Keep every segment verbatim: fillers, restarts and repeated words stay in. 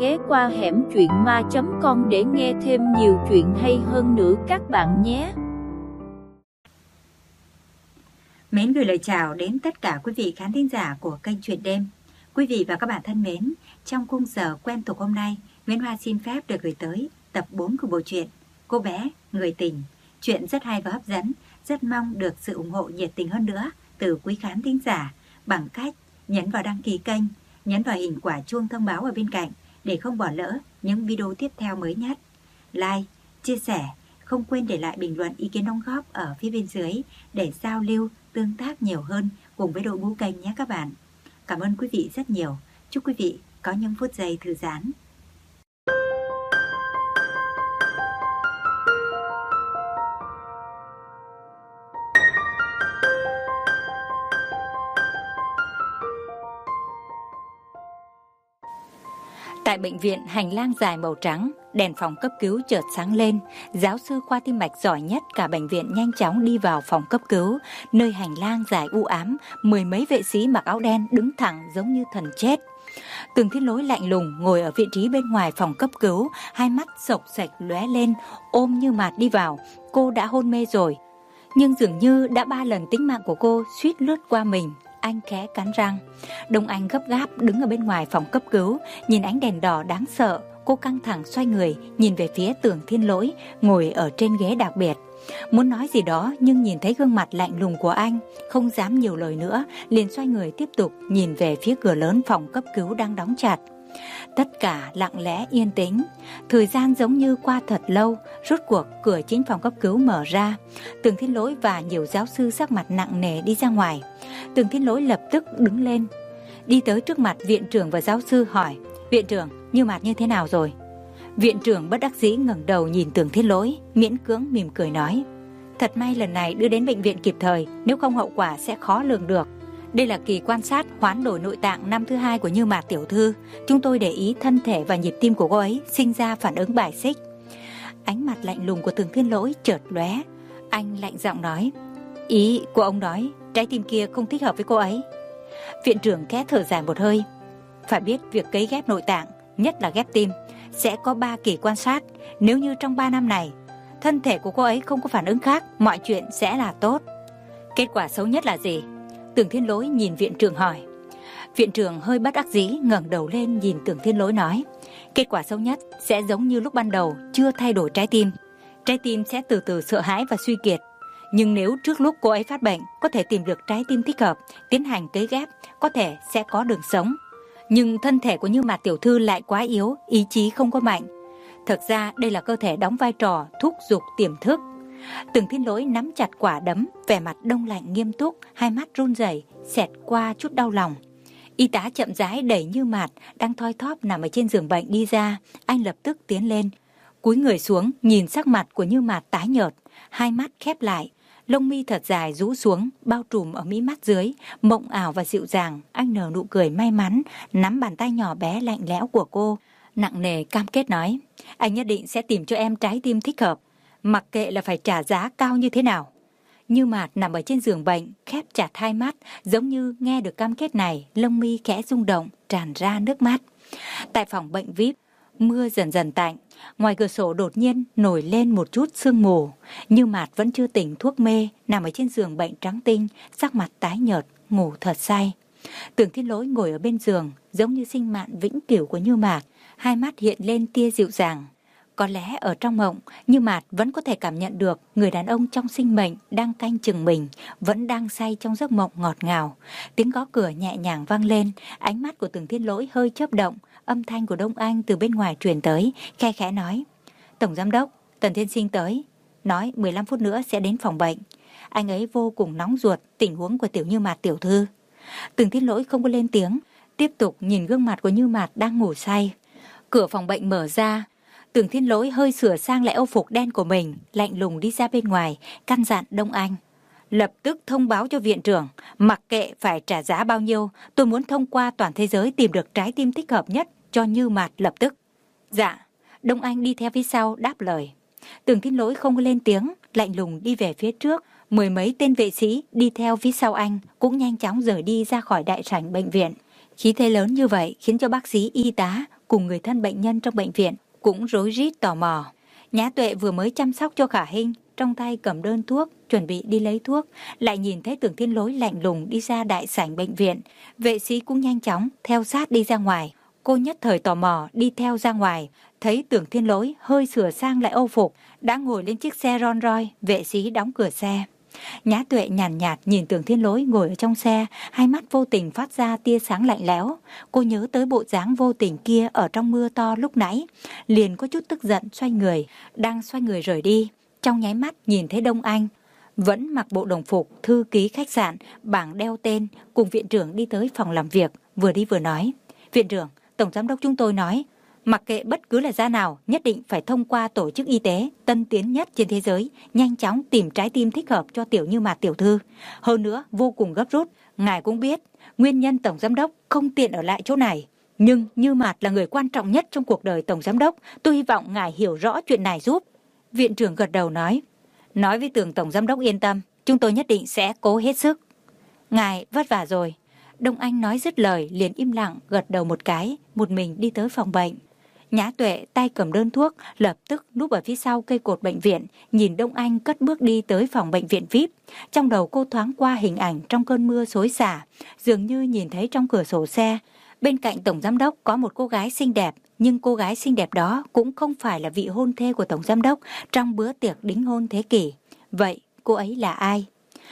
ghé qua hẻm truyện ma chấm com để nghe thêm nhiều chuyện hay hơn nữa các bạn nhé. Mến gửi lời chào đến tất cả quý vị khán thính giả của kênh Chuyện Đêm. Quý vị và các bạn thân mến, trong khung giờ quen thuộc hôm nay, Nguyễn Hoa xin phép được gửi tới tập bốn của bộ truyện Cô bé người tình. Chuyện rất hay và hấp dẫn, rất mong được sự ủng hộ nhiệt tình hơn nữa từ quý khán thính giả bằng cách nhấn vào đăng ký kênh, nhấn vào hình quả chuông thông báo ở bên cạnh để không bỏ lỡ những video tiếp theo mới nhất. Like, chia sẻ, không quên để lại bình luận ý kiến đóng góp ở phía bên dưới để giao lưu, tương tác nhiều hơn cùng với đội ngũ kênh nhé các bạn. Cảm ơn quý vị rất nhiều. Chúc quý vị có những phút giây thư giãn. Tại bệnh viện, hành lang dài màu trắng, đèn phòng cấp cứu chợt sáng lên. Giáo sư khoa tim mạch giỏi nhất cả bệnh viện nhanh chóng đi vào phòng cấp cứu. Nơi hành lang dài u ám, mười mấy vệ sĩ mặc áo đen đứng thẳng giống như thần chết. Tường Thiên Lỗi lạnh lùng ngồi ở vị trí bên ngoài phòng cấp cứu, hai mắt sộc sạch lóe lên, ôm Như Mạt đi vào. Cô đã hôn mê rồi, nhưng dường như đã ba lần tính mạng của cô suýt lướt qua mình. Anh khẽ cắn răng. Đông Anh gấp gáp đứng ở bên ngoài phòng cấp cứu, nhìn ánh đèn đỏ đáng sợ. Cô căng thẳng xoay người, nhìn về phía Tường Thiên Lỗi ngồi ở trên ghế đặc biệt. Muốn nói gì đó nhưng nhìn thấy gương mặt lạnh lùng của anh, không dám nhiều lời nữa, liền xoay người tiếp tục nhìn về phía cửa lớn phòng cấp cứu đang đóng chặt. Tất cả lặng lẽ yên tĩnh. Thời gian giống như qua thật lâu. Rốt cuộc cửa chính phòng cấp cứu mở ra. Tường Thiên Lỗi và nhiều giáo sư sắc mặt nặng nề đi ra ngoài. Tường Thiên Lỗi lập tức đứng lên, đi tới trước mặt viện trưởng và giáo sư hỏi: Viện trưởng, Như Mạt như thế nào rồi? Viện trưởng bất đắc dĩ ngẩng đầu nhìn Tường Thiên Lỗi, miễn cưỡng mỉm cười nói: Thật may lần này đưa đến bệnh viện kịp thời, nếu không hậu quả sẽ khó lường được. Đây là kỳ quan sát hoán đổi nội tạng năm thứ hai của Như Mạt tiểu thư. Chúng tôi để ý thân thể và nhịp tim của cô ấy sinh ra phản ứng bài xích. Ánh mặt lạnh lùng của Tường Thiên Lỗi chợt lóe. Anh lạnh giọng nói: Ý của ông nói trái tim kia không thích hợp với cô ấy. Viện trưởng khẽ thở dài một hơi. Phải biết việc cấy ghép nội tạng, nhất là ghép tim, sẽ có ba kỳ quan sát. Nếu như trong ba năm này thân thể của cô ấy không có phản ứng khác, mọi chuyện sẽ là tốt. Kết quả xấu nhất là gì? Tường Thiên Lỗi nhìn viện trưởng hỏi. Viện trưởng hơi bất đắc dĩ ngẩng đầu lên nhìn Tường Thiên Lỗi nói: Kết quả xấu nhất sẽ giống như lúc ban đầu, chưa thay đổi trái tim. Trái tim sẽ từ từ sợ hãi và suy kiệt. Nhưng nếu trước lúc cô ấy phát bệnh có thể tìm được trái tim thích hợp, tiến hành cấy ghép, có thể sẽ có đường sống. Nhưng thân thể của Như Mạt tiểu thư lại quá yếu, ý chí không có mạnh. Thực ra đây là cơ thể đóng vai trò thúc giục tiềm thức. Tường Thiên Lỗi nắm chặt quả đấm, vẻ mặt đông lạnh nghiêm túc, hai mắt run rẩy, xẹt qua chút đau lòng. Y tá chậm rãi đẩy Như Mạt đang thoi thóp nằm ở trên giường bệnh đi ra. Anh lập tức tiến lên, cúi người xuống nhìn sắc mặt của Như Mạt tái nhợt, hai mắt khép lại, lông mi thật dài rũ xuống, bao trùm ở mí mắt dưới, mộng ảo và dịu dàng. Anh nở nụ cười may mắn, nắm bàn tay nhỏ bé lạnh lẽo của cô, nặng nề cam kết nói: Anh nhất định sẽ tìm cho em trái tim thích hợp, mặc kệ là phải trả giá cao như thế nào. Như Mạt nằm ở trên giường bệnh, khép chặt hai mắt, giống như nghe được cam kết này, lông mi khẽ rung động, tràn ra nước mắt. Tại phòng bệnh vi ai pi, mưa dần dần tạnh, ngoài cửa sổ đột nhiên nổi lên một chút sương mù. Như Mạt vẫn chưa tỉnh thuốc mê, nằm ở trên giường bệnh trắng tinh, sắc mặt tái nhợt, ngủ thật say. Tường Thiên Lỗi ngồi ở bên giường, giống như sinh mạng vĩnh cửu của Như Mạt, hai mắt hiện lên tia dịu dàng. Có lẽ ở trong mộng, Như Mạt vẫn có thể cảm nhận được người đàn ông trong sinh mệnh đang canh chừng mình, vẫn đang say trong giấc mộng ngọt ngào. Tiếng gõ cửa nhẹ nhàng vang lên, ánh mắt của Tường Thiên Lỗi hơi chớp động, âm thanh của Đông Anh từ bên ngoài truyền tới, khe khẽ nói: Tổng giám đốc, Tần Thiên Sinh tới, nói mười lăm phút nữa sẽ đến phòng bệnh. Anh ấy vô cùng nóng ruột tình huống của tiểu Như Mạt tiểu thư. Tường Thiên Lỗi không có lên tiếng, tiếp tục nhìn gương mặt của Như Mạt đang ngủ say. Cửa phòng bệnh mở ra, Tường Thiên Lỗi hơi sửa sang lại âu phục đen của mình, lạnh lùng đi ra bên ngoài, căn dặn Đông Anh: Lập tức thông báo cho viện trưởng, mặc kệ phải trả giá bao nhiêu, tôi muốn thông qua toàn thế giới tìm được trái tim thích hợp nhất cho Như Mạt lập tức. Dạ. Đông Anh đi theo phía sau đáp lời. Tường Thiên Lỗi không có lên tiếng, lạnh lùng đi về phía trước. Mười mấy tên vệ sĩ đi theo phía sau anh cũng nhanh chóng rời đi ra khỏi đại sảnh bệnh viện. Khí thế lớn như vậy khiến cho bác sĩ, y tá cùng người thân bệnh nhân trong bệnh viện cũng rối rít tò mò. Nhã Tuệ vừa mới chăm sóc cho Khả Hinh, trong tay cầm đơn thuốc, chuẩn bị đi lấy thuốc, lại nhìn thấy Tưởng Thiên Lỗi lạnh lùng đi ra đại sảnh bệnh viện. Vệ sĩ cũng nhanh chóng theo sát đi ra ngoài. Cô nhất thời tò mò đi theo ra ngoài, thấy Tưởng Thiên Lỗi hơi sửa sang lại âu phục, đã ngồi lên chiếc xe Rolls Royce. Vệ sĩ đóng cửa xe. Nhã Tuệ nhàn nhạt, nhạt nhìn Tưởng Thiên Lỗi ngồi ở trong xe, hai mắt vô tình phát ra tia sáng lạnh lẽo. Cô nhớ tới bộ dáng vô tình kia ở trong mưa to lúc nãy, liền có chút tức giận xoay người, đang xoay người rời đi. Trong nháy mắt nhìn thấy Đông Anh, vẫn mặc bộ đồng phục thư ký khách sạn, bảng đeo tên, cùng viện trưởng đi tới phòng làm việc, vừa đi vừa nói: "Viện trưởng, tổng giám đốc chúng tôi nói, mặc kệ bất cứ là gia nào, nhất định phải thông qua tổ chức y tế tân tiến nhất trên thế giới, nhanh chóng tìm trái tim thích hợp cho Tiểu Như Mạt tiểu thư. Hơn nữa, vô cùng gấp rút. Ngài cũng biết, nguyên nhân tổng giám đốc không tiện ở lại chỗ này. Nhưng Như Mạt là người quan trọng nhất trong cuộc đời tổng giám đốc. Tôi hy vọng ngài hiểu rõ chuyện này giúp." Viện trưởng gật đầu nói: "Nói với Tưởng tổng giám đốc yên tâm, chúng tôi nhất định sẽ cố hết sức." "Ngài vất vả rồi." Đông Anh nói dứt lời liền im lặng gật đầu một cái, một mình đi tới phòng bệnh. Nhã Tuệ tay cầm đơn thuốc, lập tức núp ở phía sau cây cột bệnh viện, nhìn Đông Anh cất bước đi tới phòng bệnh viện vi ai pi. Trong đầu cô thoáng qua hình ảnh trong cơn mưa xối xả, dường như nhìn thấy trong cửa sổ xe. Bên cạnh tổng giám đốc có một cô gái xinh đẹp, nhưng cô gái xinh đẹp đó cũng không phải là vị hôn thê của tổng giám đốc trong bữa tiệc đính hôn thế kỷ. Vậy cô ấy là ai?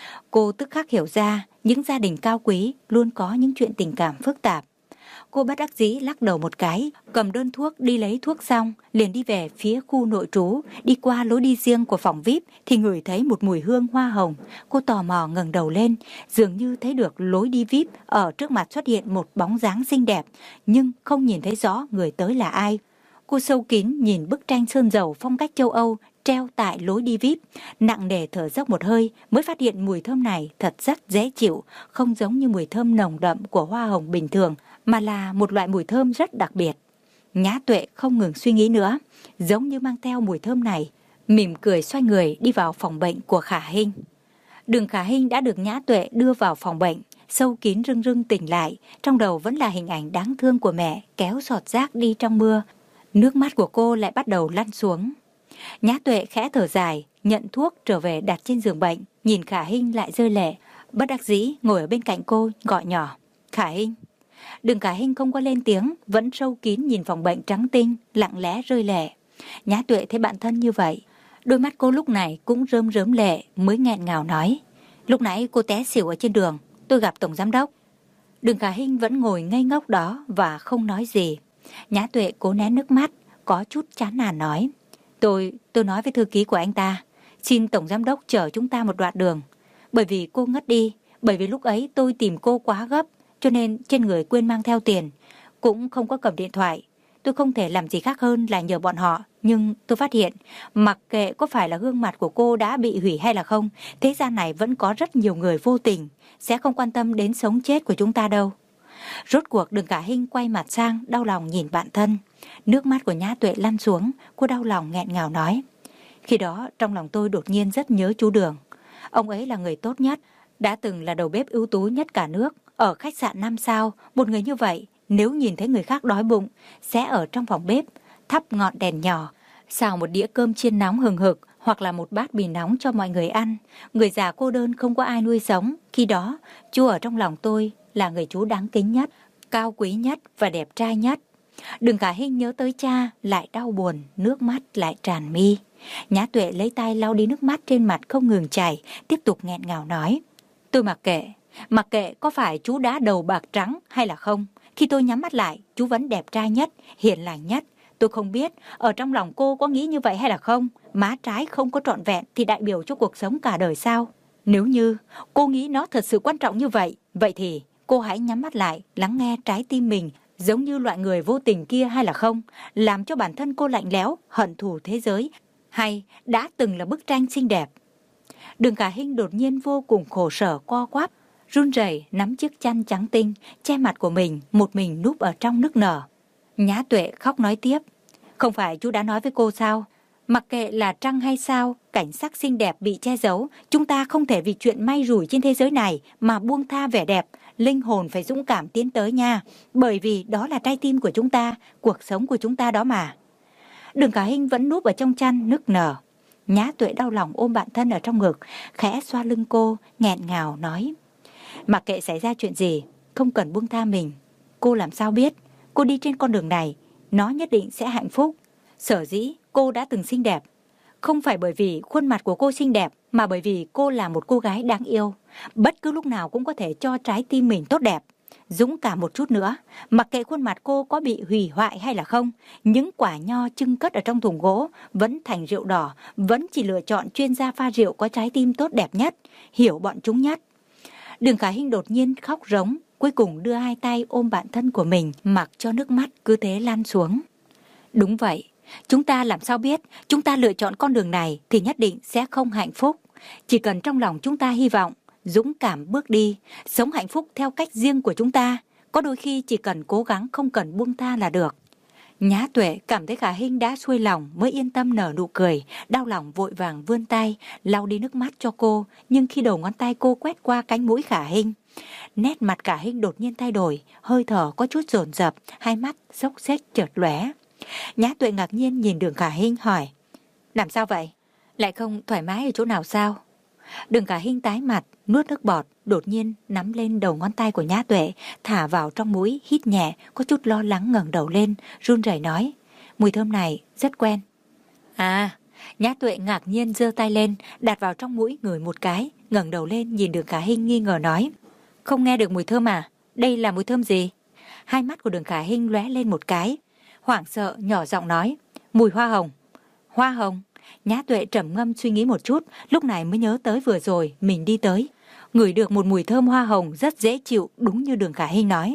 Cô tức khắc hiểu ra, những gia đình cao quý luôn có những chuyện tình cảm phức tạp. Cô bất đắc dĩ lắc đầu một cái, cầm đơn thuốc đi lấy thuốc xong, liền đi về phía khu nội trú. Đi qua lối đi riêng của phòng vi ai pi thì ngửi thấy một mùi hương hoa hồng. Cô tò mò ngẩng đầu lên, dường như thấy được lối đi vi ai pi ở trước mặt xuất hiện một bóng dáng xinh đẹp, nhưng không nhìn thấy rõ người tới là ai. Cô sâu kín nhìn bức tranh sơn dầu phong cách châu Âu treo tại lối đi vi ai pi, nặng nề thở dốc một hơi, mới phát hiện mùi thơm này thật rất dễ chịu, không giống như mùi thơm nồng đậm của hoa hồng bình thường, mà là một loại mùi thơm rất đặc biệt. Nhã Tuệ không ngừng suy nghĩ nữa, giống như mang theo mùi thơm này, mỉm cười xoay người đi vào phòng bệnh của Khả Hinh. Đường Khả Hinh đã được Nhã Tuệ đưa vào phòng bệnh, sâu kín rưng rưng tỉnh lại, trong đầu vẫn là hình ảnh đáng thương của mẹ kéo giọt rác đi trong mưa. Nước mắt của cô lại bắt đầu lăn xuống. Nhã Tuệ khẽ thở dài, nhận thuốc trở về đặt trên giường bệnh, nhìn Khả Hinh lại rơi lệ, bất đắc dĩ ngồi ở bên cạnh cô gọi nhỏ: "Khả Hinh." Đường Khả Hinh không có lên tiếng, vẫn sâu kín nhìn phòng bệnh trắng tinh, lặng lẽ rơi lệ. Nhã Tuệ thấy bạn thân như vậy, đôi mắt cô lúc này cũng rơm rớm lệ, mới nghẹn ngào nói: "Lúc nãy cô té xỉu ở trên đường, tôi gặp tổng giám đốc." Đường Khả Hinh vẫn ngồi ngây ngốc đó và không nói gì. Nhã Tuệ cố nén nước mắt, có chút chán nản nói: Tôi, tôi nói với thư ký của anh ta, xin tổng giám đốc chở chúng ta một đoạn đường. Bởi vì cô ngất đi, bởi vì lúc ấy tôi tìm cô quá gấp, cho nên trên người quên mang theo tiền, cũng không có cầm điện thoại. Tôi không thể làm gì khác hơn là nhờ bọn họ, nhưng tôi phát hiện, mặc kệ có phải là gương mặt của cô đã bị hủy hay là không, thế gian này vẫn có rất nhiều người vô tình, sẽ không quan tâm đến sống chết của chúng ta đâu. Rốt cuộc Đường Khả Hinh quay mặt sang, đau lòng nhìn bạn thân. Nước mắt của Nhã Tuệ lăn xuống, cô đau lòng nghẹn ngào nói: Khi đó trong lòng tôi đột nhiên rất nhớ chú Đường. Ông ấy là người tốt nhất, đã từng là đầu bếp ưu tú nhất cả nước, ở khách sạn năm sao. Một người như vậy, nếu nhìn thấy người khác đói bụng, sẽ ở trong phòng bếp, thắp ngọn đèn nhỏ, xào một đĩa cơm chiên nóng hừng hực, hoặc là một bát bì nóng cho mọi người ăn. Người già cô đơn không có ai nuôi sống. Khi đó, chú ở trong lòng tôi là người chú đáng kính nhất, cao quý nhất và đẹp trai nhất. Đường Khả Hinh nhớ tới cha, lại đau buồn, nước mắt lại tràn mi. Nhã Tuệ lấy tay lau đi nước mắt trên mặt không ngừng chảy, tiếp tục nghẹn ngào nói: Tôi mặc kệ, mặc kệ có phải chú đã đầu bạc trắng hay là không. Khi tôi nhắm mắt lại, chú vẫn đẹp trai nhất, hiền lành nhất. Tôi không biết ở trong lòng cô có nghĩ như vậy hay là không. Má trái không có trọn vẹn thì đại biểu cho cuộc sống cả đời sao? Nếu như cô nghĩ nó thật sự quan trọng như vậy, vậy thì cô hãy nhắm mắt lại, lắng nghe trái tim mình, giống như loại người vô tình kia hay là không, làm cho bản thân cô lạnh lẽo, hận thù thế giới, hay đã từng là bức tranh xinh đẹp. Đường Khả Hinh đột nhiên vô cùng khổ sở, co quắp, run rẩy nắm chiếc chăn trắng tinh che mặt của mình, một mình núp ở trong nức nở. Nhã Tuệ khóc nói tiếp: Không phải chú đã nói với cô sao? Mặc kệ là trăng hay sao, cảnh sắc xinh đẹp bị che giấu, chúng ta không thể vì chuyện may rủi trên thế giới này mà buông tha vẻ đẹp, linh hồn phải dũng cảm tiến tới nha, bởi vì đó là trái tim của chúng ta, cuộc sống của chúng ta đó mà. Đường Khả Hinh vẫn núp ở trong chăn nức nở. Nhã Tuệ đau lòng ôm bạn thân ở trong ngực, khẽ xoa lưng cô, nghẹn ngào nói: mặc kệ xảy ra chuyện gì, không cần buông tha mình. Cô làm sao biết, cô đi trên con đường này, nó nhất định sẽ hạnh phúc. Sở dĩ cô đã từng xinh đẹp, không phải bởi vì khuôn mặt của cô xinh đẹp, mà bởi vì cô là một cô gái đáng yêu. Bất cứ lúc nào cũng có thể cho trái tim mình tốt đẹp. Dũng cảm một chút nữa, mặc kệ khuôn mặt cô có bị hủy hoại hay là không, những quả nho trưng cất ở trong thùng gỗ vẫn thành rượu đỏ, vẫn chỉ lựa chọn chuyên gia pha rượu có trái tim tốt đẹp nhất, hiểu bọn chúng nhất. Đường Khả Hinh đột nhiên khóc rống, cuối cùng đưa hai tay ôm bạn thân của mình, mặc cho nước mắt cứ thế lan xuống. Đúng vậy, chúng ta làm sao biết, chúng ta lựa chọn con đường này thì nhất định sẽ không hạnh phúc. Chỉ cần trong lòng chúng ta hy vọng, dũng cảm bước đi, sống hạnh phúc theo cách riêng của chúng ta, có đôi khi chỉ cần cố gắng không cần buông tha là được. Nhã Tuệ cảm thấy Khả Hinh đã xuôi lòng mới yên tâm nở nụ cười, đau lòng vội vàng vươn tay, lau đi nước mắt cho cô, nhưng khi đầu ngón tay cô quét qua cánh mũi Khả Hinh, nét mặt Khả Hinh đột nhiên thay đổi, hơi thở có chút dồn dập, hai mắt xốc xếch chợt lóe. Nhã Tuệ ngạc nhiên nhìn Đường Khả Hinh hỏi: làm sao vậy? Lại không thoải mái ở chỗ nào sao? Đường Khả Hinh tái mặt, nuốt nước bọt, đột nhiên nắm lên đầu ngón tay của Nhã Tuệ, thả vào trong mũi, hít nhẹ, có chút lo lắng ngẩng đầu lên, run rẩy nói: mùi thơm này rất quen. À, Nhã Tuệ ngạc nhiên giơ tay lên, đặt vào trong mũi ngửi một cái, ngẩng đầu lên nhìn Đường Khả Hinh nghi ngờ nói: không nghe được mùi thơm à? Đây là mùi thơm gì? Hai mắt của Đường Khả Hinh lóe lên một cái, hoảng sợ nhỏ giọng nói: mùi hoa hồng. Hoa hồng? Nhã Tuệ trầm ngâm suy nghĩ một chút, lúc này mới nhớ tới vừa rồi mình đi tới, ngửi được một mùi thơm hoa hồng rất dễ chịu, đúng như Đường Khả Hinh nói.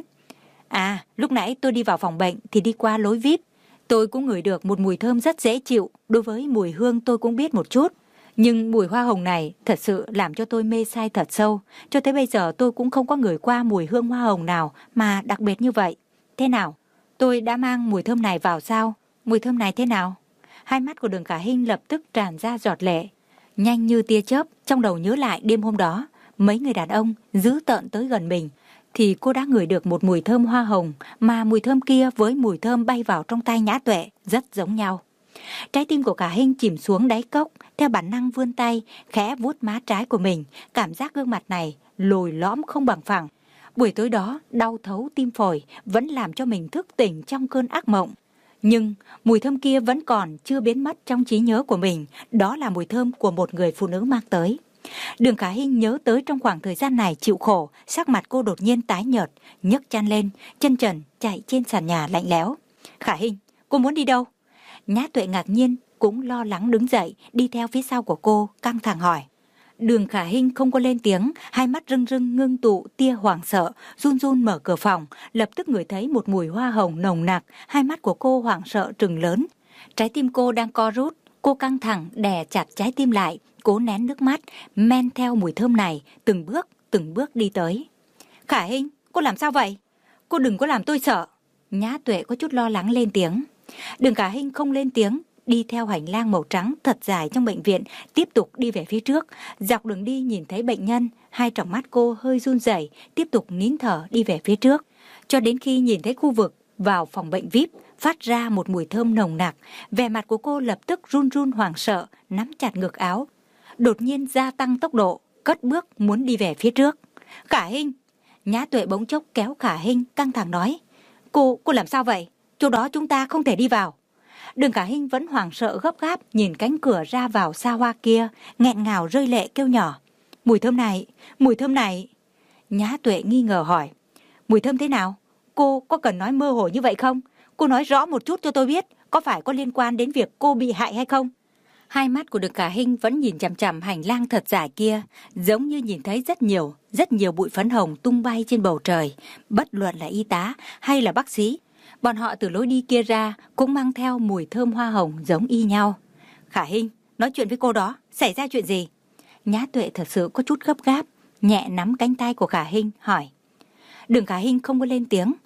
À, lúc nãy tôi đi vào phòng bệnh thì đi qua lối vi ai pi, tôi cũng ngửi được một mùi thơm rất dễ chịu, đối với mùi hương tôi cũng biết một chút. Nhưng mùi hoa hồng này thật sự làm cho tôi mê say thật sâu, cho tới bây giờ tôi cũng không có ngửi qua mùi hương hoa hồng nào mà đặc biệt như vậy. Thế nào? Tôi đã mang mùi thơm này vào sao? Mùi thơm này thế nào? Hai mắt của Đường Khả Hinh lập tức tràn ra giọt lệ. Nhanh như tia chớp, trong đầu nhớ lại đêm hôm đó, mấy người đàn ông dữ tợn tới gần mình, thì cô đã ngửi được một mùi thơm hoa hồng, mà mùi thơm kia với mùi thơm bay vào trong tay Nhã Tuệ rất giống nhau. Trái tim của Khả Hinh chìm xuống đáy cốc, theo bản năng vươn tay, khẽ vuốt má trái của mình, cảm giác gương mặt này lồi lõm không bằng phẳng. Buổi tối đó, đau thấu tim phổi, vẫn làm cho mình thức tỉnh trong cơn ác mộng. Nhưng mùi thơm kia vẫn còn chưa biến mất trong trí nhớ của mình, đó là mùi thơm của một người phụ nữ mang tới. Đường Khả Hinh nhớ tới trong khoảng thời gian này chịu khổ, sắc mặt cô đột nhiên tái nhợt, nhấc chăn lên, chân trần chạy trên sàn nhà lạnh lẽo. Khả Hinh, cô muốn đi đâu? Nhã Tuệ ngạc nhiên, cũng lo lắng đứng dậy, đi theo phía sau của cô, căng thẳng hỏi. Đường Khả Hinh không có lên tiếng, hai mắt rưng rưng ngưng tụ tia hoảng sợ, run run mở cửa phòng, lập tức ngửi thấy một mùi hoa hồng nồng nặc, hai mắt của cô hoảng sợ trừng lớn. Trái tim cô đang co rút, cô căng thẳng đè chặt trái tim lại, cố nén nước mắt, men theo mùi thơm này, từng bước, từng bước đi tới. Khả Hinh, cô làm sao vậy? Cô đừng có làm tôi sợ. Nhã Tuệ có chút lo lắng lên tiếng. Đường Khả Hinh không lên tiếng, đi theo hành lang màu trắng thật dài trong bệnh viện, tiếp tục đi về phía trước. Dọc đường đi nhìn thấy bệnh nhân, hai tròng mắt cô hơi run rẩy, tiếp tục nín thở đi về phía trước. Cho đến khi nhìn thấy khu vực vào phòng bệnh vi ai pi phát ra một mùi thơm nồng nặc, vẻ mặt của cô lập tức run run hoảng sợ, nắm chặt ngực áo, đột nhiên gia tăng tốc độ, cất bước muốn đi về phía trước. Khả Hinh! Nhã Tuệ bỗng chốc kéo Khả Hinh, căng thẳng nói. Cô, cô làm sao vậy? Chỗ đó chúng ta không thể đi vào. Đường Khả Hinh vẫn hoảng sợ gấp gáp nhìn cánh cửa ra vào xa hoa kia, nghẹn ngào rơi lệ kêu nhỏ. Mùi thơm này, mùi thơm này. Nhã Tuệ nghi ngờ hỏi. Mùi thơm thế nào? Cô có cần nói mơ hồ như vậy không? Cô nói rõ một chút cho tôi biết, có phải có liên quan đến việc cô bị hại hay không? Hai mắt của Đường Khả Hinh vẫn nhìn chằm chằm hành lang thật dài kia, giống như nhìn thấy rất nhiều, rất nhiều bụi phấn hồng tung bay trên bầu trời. Bất luận là y tá hay là bác sĩ, bọn họ từ lối đi kia ra cũng mang theo mùi thơm hoa hồng giống y nhau. Khả Hinh, nói chuyện với cô đó, xảy ra chuyện gì? Nhã Tuệ thật sự có chút gấp gáp, nhẹ nắm cánh tay của Khả Hinh hỏi. Đường Khả Hinh không có lên tiếng,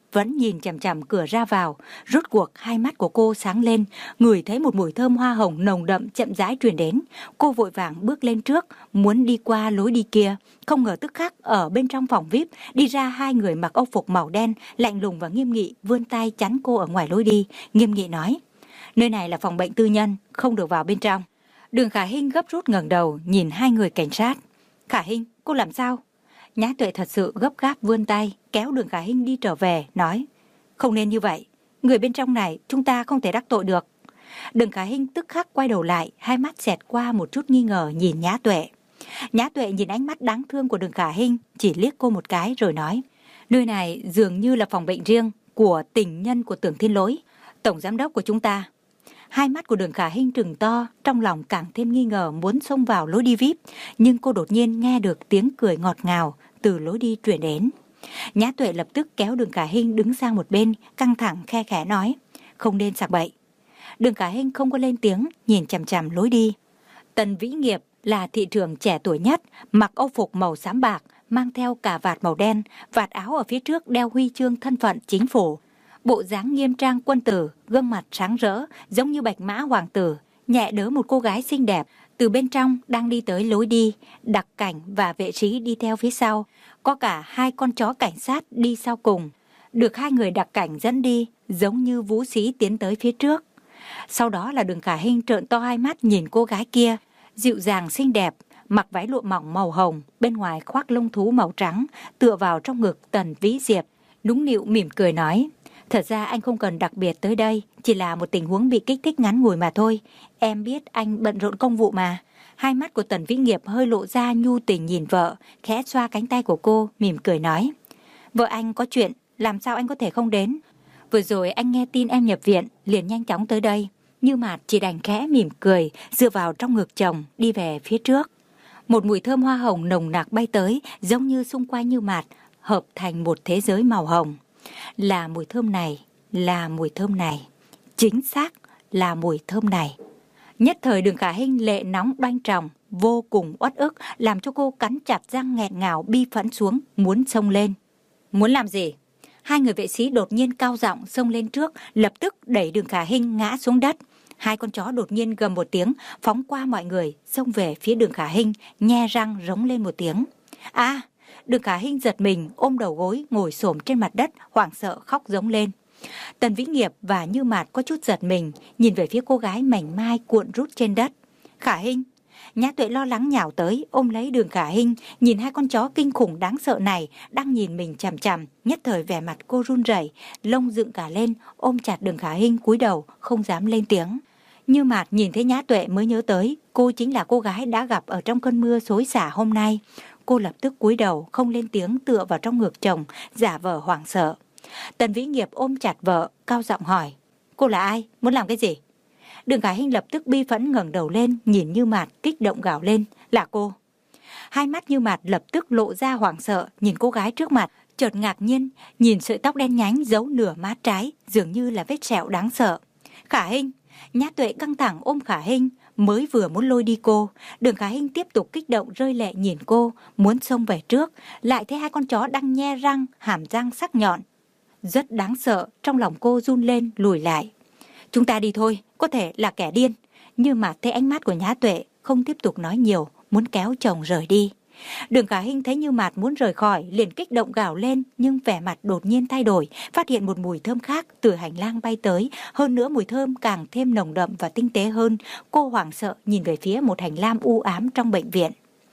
vẫn nhìn chằm chằm cửa ra vào. Rốt cuộc hai mắt của cô sáng lên, ngửi thấy một mùi thơm hoa hồng nồng đậm chậm rãi truyền đến. Cô vội vàng bước lên trước, muốn đi qua lối đi kia. Không ngờ tức khắc ở bên trong phòng vi ai pi đi ra hai người mặc âu phục màu đen, lạnh lùng và nghiêm nghị, vươn tay chắn cô ở ngoài lối đi, nghiêm nghị nói: nơi này là phòng bệnh tư nhân, không được vào bên trong. Đường Khả Hinh gấp rút ngẩng đầu nhìn hai người cảnh sát. Khả Hinh, cô làm sao? Nhã Tuệ thật sự gấp gáp vươn tay kéo Đường Khả Hinh đi trở về, nói: không nên như vậy, người bên trong này chúng ta không thể đắc tội được. Đường Khả Hinh tức khắc quay đầu lại, hai mắt xẹt qua một chút nghi ngờ nhìn Nhã Tuệ. Nhã Tuệ nhìn ánh mắt đáng thương của Đường Khả Hinh, chỉ liếc cô một cái rồi nói: nơi này dường như là phòng bệnh riêng của tình nhân của Tưởng Thiên Lỗi, tổng giám đốc của chúng ta. Hai mắt của Đường Khả Hinh trừng to, trong lòng càng thêm nghi ngờ muốn xông vào lối đi vi ai pi, nhưng cô đột nhiên nghe được tiếng cười ngọt ngào từ lối đi truyền đến. Nhã Tuệ lập tức kéo Đường Khả Hinh đứng sang một bên, căng thẳng khe khẽ nói: không nên sạc bậy. Đường Khả Hinh không có lên tiếng, nhìn chằm chằm lối đi. Tần Vĩ Nghiệp là thị trưởng trẻ tuổi nhất, mặc âu phục màu xám bạc, mang theo cà vạt màu đen, vạt áo ở phía trước đeo huy chương thân phận chính phủ. Bộ dáng nghiêm trang quân tử, gương mặt sáng rỡ, giống như bạch mã hoàng tử, nhẹ đỡ một cô gái xinh đẹp, từ bên trong đang đi tới lối đi, đặc cảnh và vệ sĩ đi theo phía sau, có cả hai con chó cảnh sát đi sau cùng. Được hai người đặc cảnh dẫn đi, giống như vũ sĩ tiến tới phía trước. Sau đó là Đường Khả Hinh trợn to hai mắt nhìn cô gái kia, dịu dàng xinh đẹp, mặc váy lụa mỏng màu hồng, bên ngoài khoác lông thú màu trắng, tựa vào trong ngực Tần Vĩ Diệp, nũng nịu mỉm cười nói: thật ra anh không cần đặc biệt tới đây, chỉ là một tình huống bị kích thích ngắn ngủi mà thôi. Em biết anh bận rộn công vụ mà. Hai mắt của Tần Vĩ Nghiệp hơi lộ ra nhu tình nhìn vợ, khẽ xoa cánh tay của cô, mỉm cười nói: vợ anh có chuyện, làm sao anh có thể không đến? Vừa rồi anh nghe tin em nhập viện, liền nhanh chóng tới đây. Như Mạt chỉ đành khẽ mỉm cười, dựa vào trong ngực chồng, đi về phía trước. Một mùi thơm hoa hồng nồng nặc bay tới, giống như xung quanh Như Mạt, hợp thành một thế giới màu hồng. Là mùi thơm này, là mùi thơm này, chính xác là mùi thơm này. Nhất thời Đường Khả Hinh lệ nóng đoanh tròng, vô cùng uất ức, làm cho cô cắn chặt răng nghẹn ngào bi phẫn xuống, muốn xông lên. Muốn làm gì? Hai người vệ sĩ đột nhiên cao giọng xông lên trước, lập tức đẩy Đường Khả Hinh ngã xuống đất. Hai con chó đột nhiên gầm một tiếng, phóng qua mọi người, xông về phía Đường Khả Hinh, nhe răng rống lên một tiếng. À! Đường Khả Hinh giật mình, ôm đầu gối, ngồi xổm trên mặt đất, hoảng sợ khóc giống lên. Tần Vĩ Nghiệp và Như Mạt có chút giật mình, nhìn về phía cô gái mảnh mai cuộn rút trên đất. Khả Hinh! Nhã Tuệ lo lắng nhào tới, ôm lấy Đường Khả Hinh, nhìn hai con chó kinh khủng đáng sợ này đang nhìn mình chằm chằm, nhất thời vẻ mặt cô run rẩy, lông dựng cả lên, ôm chặt Đường Khả Hinh cúi đầu, không dám lên tiếng. Như Mạt nhìn thấy Nhã Tuệ mới nhớ tới, cô chính là cô gái đã gặp ở trong cơn mưa xối xả hôm nay. Cô lập tức cúi đầu, không lên tiếng, tựa vào trong ngực chồng, giả vờ hoảng sợ. Tần Vĩ Nghiệp ôm chặt vợ, cao giọng hỏi: cô là ai? Muốn làm cái gì? Đường Khả Hinh lập tức bi phẫn ngẩng đầu lên, nhìn Như Mạt, kích động gào lên: là cô! Hai mắt Như Mạt lập tức lộ ra hoảng sợ, nhìn cô gái trước mặt, chợt ngạc nhiên, nhìn sợi tóc đen nhánh giấu nửa má trái, dường như là vết sẹo đáng sợ. Khả Hinh! Nhã Tuệ căng thẳng ôm Khả Hinh, mới vừa muốn lôi đi cô. Đường Khả Hinh tiếp tục kích động rơi lệ nhìn cô, muốn xông về trước, lại thấy hai con chó đang nhe răng, hàm răng sắc nhọn. Rất đáng sợ, trong lòng cô run lên, lùi lại. Chúng ta đi thôi, có thể là kẻ điên. Nhưng mà thấy ánh mắt của Nhã Tuệ, không tiếp tục nói nhiều, muốn kéo chồng rời đi. Đường Khả Hinh thấy Như Mạt muốn rời khỏi, liền kích động gào lên, nhưng vẻ mặt đột nhiên thay đổi, phát hiện một mùi thơm khác từ hành lang bay tới, hơn nữa mùi thơm càng thêm nồng đậm và tinh tế hơn. Cô hoảng sợ nhìn về phía một hành lang u ám trong bệnh viện.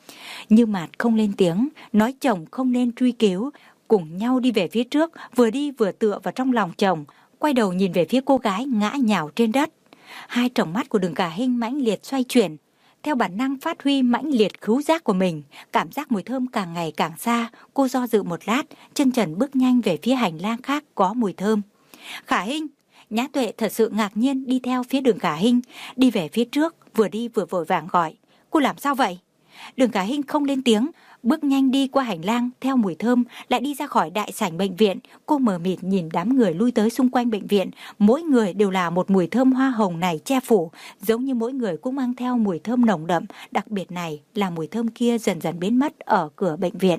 Như Mạt không lên tiếng, nói chồng không nên truy cứu, cùng nhau đi về phía trước, vừa đi vừa tựa vào trong lòng chồng, quay đầu nhìn về phía cô gái ngã nhào trên đất. Hai tròng mắt của Đường Khả Hinh mãnh liệt xoay chuyển, theo bản năng phát huy mãnh liệt khứu giác của mình, cảm giác mùi thơm càng ngày càng xa. Cô do dự một lát, chân trần bước nhanh về phía hành lang khác có mùi thơm. Khả Hinh! Nhã Tuệ thật sự ngạc nhiên đi theo phía Đường Khả Hinh, đi về phía trước, vừa đi vừa vội vàng gọi: cô làm sao vậy? Đường Khả Hinh không lên tiếng, bước nhanh đi qua hành lang theo mùi thơm, lại đi ra khỏi đại sảnh bệnh viện. Cô mờ mịt nhìn đám người lui tới xung quanh bệnh viện, mỗi người đều là một mùi thơm hoa hồng này che phủ, giống như mỗi người cũng mang theo mùi thơm nồng đậm, đặc biệt này là mùi thơm kia dần dần biến mất ở cửa bệnh viện.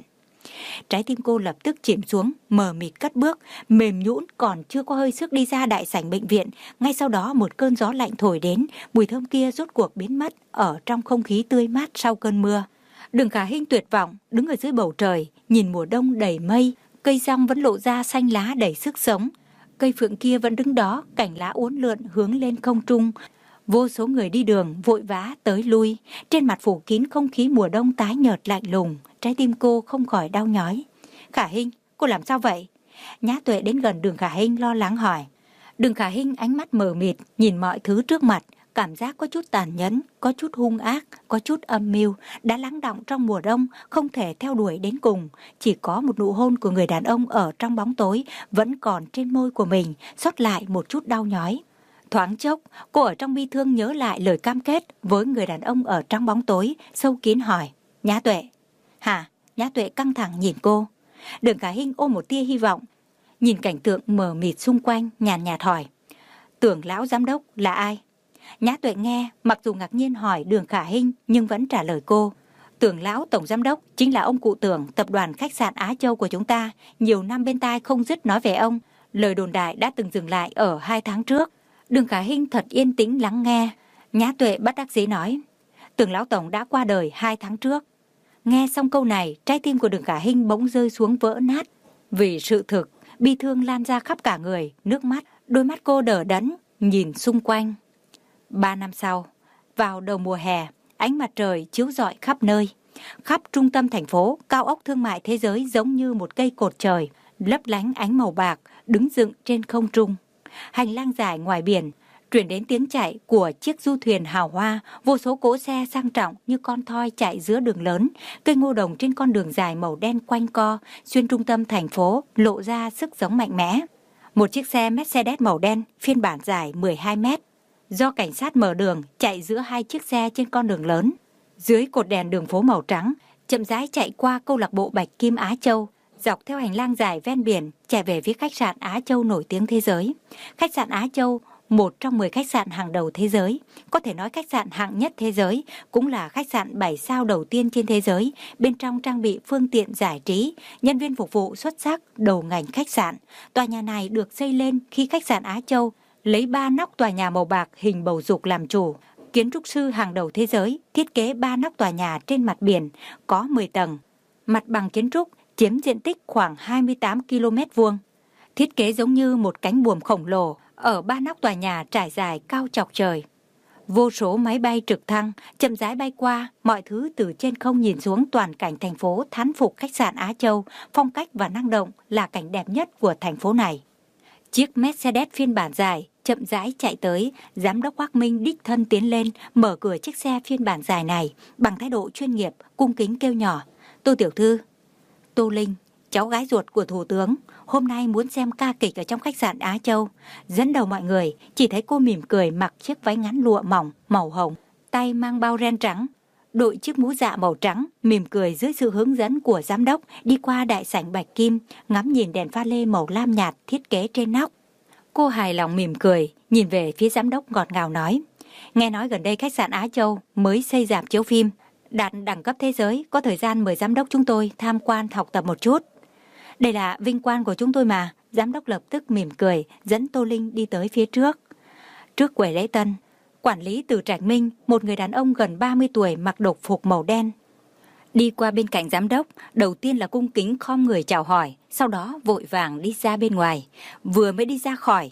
Trái tim cô lập tức chìm xuống, mờ mịt cất bước, mềm nhũn còn chưa có hơi sức đi ra đại sảnh bệnh viện. Ngay sau đó một cơn gió lạnh thổi đến, mùi thơm kia rốt cuộc biến mất ở trong không khí tươi mát sau cơn mưa. Đường Khả Hinh tuyệt vọng, đứng ở dưới bầu trời, nhìn mùa đông đầy mây, cây rong vẫn lộ ra xanh lá đầy sức sống. Cây phượng kia vẫn đứng đó, cành lá uốn lượn hướng lên không trung. Vô số người đi đường vội vã tới lui, trên mặt phủ kín không khí mùa đông tái nhợt lạnh lùng. Trái tim cô không khỏi đau nhói. Khả Hinh, cô làm sao vậy? Nhã Tuệ đến gần Đường Khả Hinh lo lắng hỏi. Đường Khả Hinh ánh mắt mờ mịt nhìn mọi thứ trước mặt, cảm giác có chút tàn nhẫn, có chút hung ác, có chút âm mưu, đã lắng đọng trong mùa đông, không thể theo đuổi đến cùng. Chỉ có một nụ hôn của người đàn ông ở trong bóng tối vẫn còn trên môi của mình, sót lại một chút đau nhói. Thoáng chốc, cô ở trong bi thương nhớ lại lời cam kết với người đàn ông ở trong bóng tối, sâu kín hỏi. Nhã Tuệ. Hả? Nhã Tuệ căng thẳng nhìn cô. Đường Khả Hinh ôm một tia hy vọng, nhìn cảnh tượng mờ mịt xung quanh, nhàn nhạt hỏi. Tưởng lão giám đốc là ai? Nhã Tuệ nghe, mặc dù ngạc nhiên hỏi Đường Khả Hinh nhưng vẫn trả lời cô. Tưởng lão tổng giám đốc chính là ông cụ Tưởng, tập đoàn khách sạn Á Châu của chúng ta. Nhiều năm bên tai không dứt nói về ông. Lời đồn đại đã từng dừng lại ở hai tháng trước. Đường Khả Hinh thật yên tĩnh lắng nghe. Nhã Tuệ bất đắc dĩ nói. Tưởng lão tổng đã qua đời hai tháng trước. Nghe xong câu này, trái tim của Đường Khả Hinh bỗng rơi xuống vỡ nát. Vì sự thực, bi thương lan ra khắp cả người, nước mắt, đôi mắt cô đờ đẫn, nhìn xung quanh. Ba năm sau, vào đầu mùa hè, ánh mặt trời chiếu rọi khắp nơi. Khắp trung tâm thành phố, cao ốc thương mại thế giới giống như một cây cột trời, lấp lánh ánh màu bạc, đứng dựng trên không trung. Hành lang dài ngoài biển, truyền đến tiếng chạy của chiếc du thuyền hào hoa, vô số cỗ xe sang trọng như con thoi chạy giữa đường lớn. Cây ngô đồng trên con đường dài màu đen quanh co, xuyên trung tâm thành phố, lộ ra sức sống mạnh mẽ. Một chiếc xe Mercedes màu đen, phiên bản dài mười hai mét. Do cảnh sát mở đường, chạy giữa hai chiếc xe trên con đường lớn. Dưới cột đèn đường phố màu trắng, chậm rãi chạy qua câu lạc bộ Bạch Kim Á Châu, dọc theo hành lang dài ven biển, chạy về phía khách sạn Á Châu nổi tiếng thế giới. Khách sạn Á Châu, một trong mười khách sạn hàng đầu thế giới, có thể nói khách sạn hạng nhất thế giới, cũng là khách sạn bảy sao đầu tiên trên thế giới. Bên trong trang bị phương tiện giải trí, nhân viên phục vụ xuất sắc, đầu ngành khách sạn. Tòa nhà này được xây lên khi khách sạn Á Châu lấy ba nóc tòa nhà màu bạc hình bầu dục làm chủ. Kiến trúc sư hàng đầu thế giới thiết kế ba nóc tòa nhà trên mặt biển, có mười tầng. Mặt bằng kiến trúc chiếm diện tích khoảng hai mươi tám ki lô mét vuông. Thiết kế giống như một cánh buồm khổng lồ, ở ba nóc tòa nhà trải dài cao chọc trời. Vô số máy bay trực thăng chậm rãi bay qua, mọi thứ từ trên không nhìn xuống, toàn cảnh thành phố thán phục khách sạn Á Châu, phong cách và năng động là cảnh đẹp nhất của thành phố này. Chiếc Mercedes phiên bản dài chậm rãi chạy tới, giám đốc Hoắc Minh đích thân tiến lên, mở cửa chiếc xe phiên bản dài này, bằng thái độ chuyên nghiệp, cung kính kêu nhỏ. Tô tiểu thư. Tô Linh, cháu gái ruột của thủ tướng, hôm nay muốn xem ca kịch ở trong khách sạn Á Châu. Dẫn đầu mọi người, chỉ thấy cô mỉm cười mặc chiếc váy ngắn lụa mỏng, màu hồng, tay mang bao ren trắng, đội chiếc mũ dạ màu trắng, mỉm cười dưới sự hướng dẫn của giám đốc, đi qua đại sảnh Bạch Kim, ngắm nhìn đèn pha lê màu lam nhạt thiết kế trên nóc. Cô hài lòng mỉm cười, nhìn về phía giám đốc ngọt ngào nói. Nghe nói gần đây khách sạn Á Châu mới xây rạp chiếu phim, đạt đẳng cấp thế giới, có thời gian mời giám đốc chúng tôi tham quan học tập một chút. Đây là vinh quang của chúng tôi mà. Giám đốc lập tức mỉm cười, dẫn Tô Linh đi tới phía trước. Trước quầy lễ tân, quản lý Từ Trạch Minh, một người đàn ông gần ba mươi tuổi mặc đồng phục màu đen, đi qua bên cạnh giám đốc, đầu tiên là cung kính khom người chào hỏi, sau đó vội vàng đi ra bên ngoài. Vừa mới đi ra khỏi,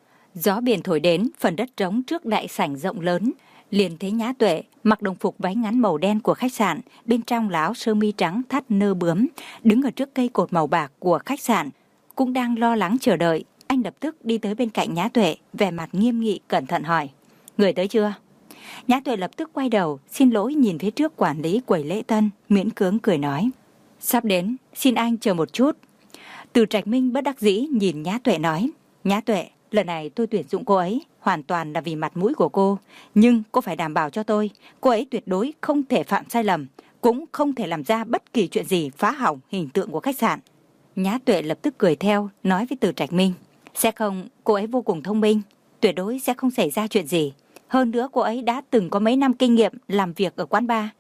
gió biển thổi đến phần đất trống trước đại sảnh rộng lớn, liền thấy Nhã Tuệ mặc đồng phục váy ngắn màu đen của khách sạn, bên trong là áo sơ mi trắng thắt nơ bướm, đứng ở trước cây cột màu bạc của khách sạn, cũng đang lo lắng chờ đợi. Anh lập tức đi tới bên cạnh Nhã Tuệ, vẻ mặt nghiêm nghị cẩn thận hỏi: người tới chưa? Nhã Tuệ lập tức quay đầu, xin lỗi nhìn phía trước quản lý quầy lễ tân, miễn cưỡng cười nói: sắp đến, xin anh chờ một chút. Từ Trạch Minh bất đắc dĩ nhìn Nhã Tuệ nói: Nhã Tuệ, lần này tôi tuyển dụng cô ấy hoàn toàn là vì mặt mũi của cô, nhưng cô phải đảm bảo cho tôi, cô ấy tuyệt đối không thể phạm sai lầm, cũng không thể làm ra bất kỳ chuyện gì phá hỏng hình tượng của khách sạn. Nhã Tuệ lập tức cười theo, nói với Từ Trạch Minh: sẽ không, cô ấy vô cùng thông minh, tuyệt đối sẽ không xảy ra chuyện gì. Hơn nữa cô ấy đã từng có mấy năm kinh nghiệm làm việc ở quán bar,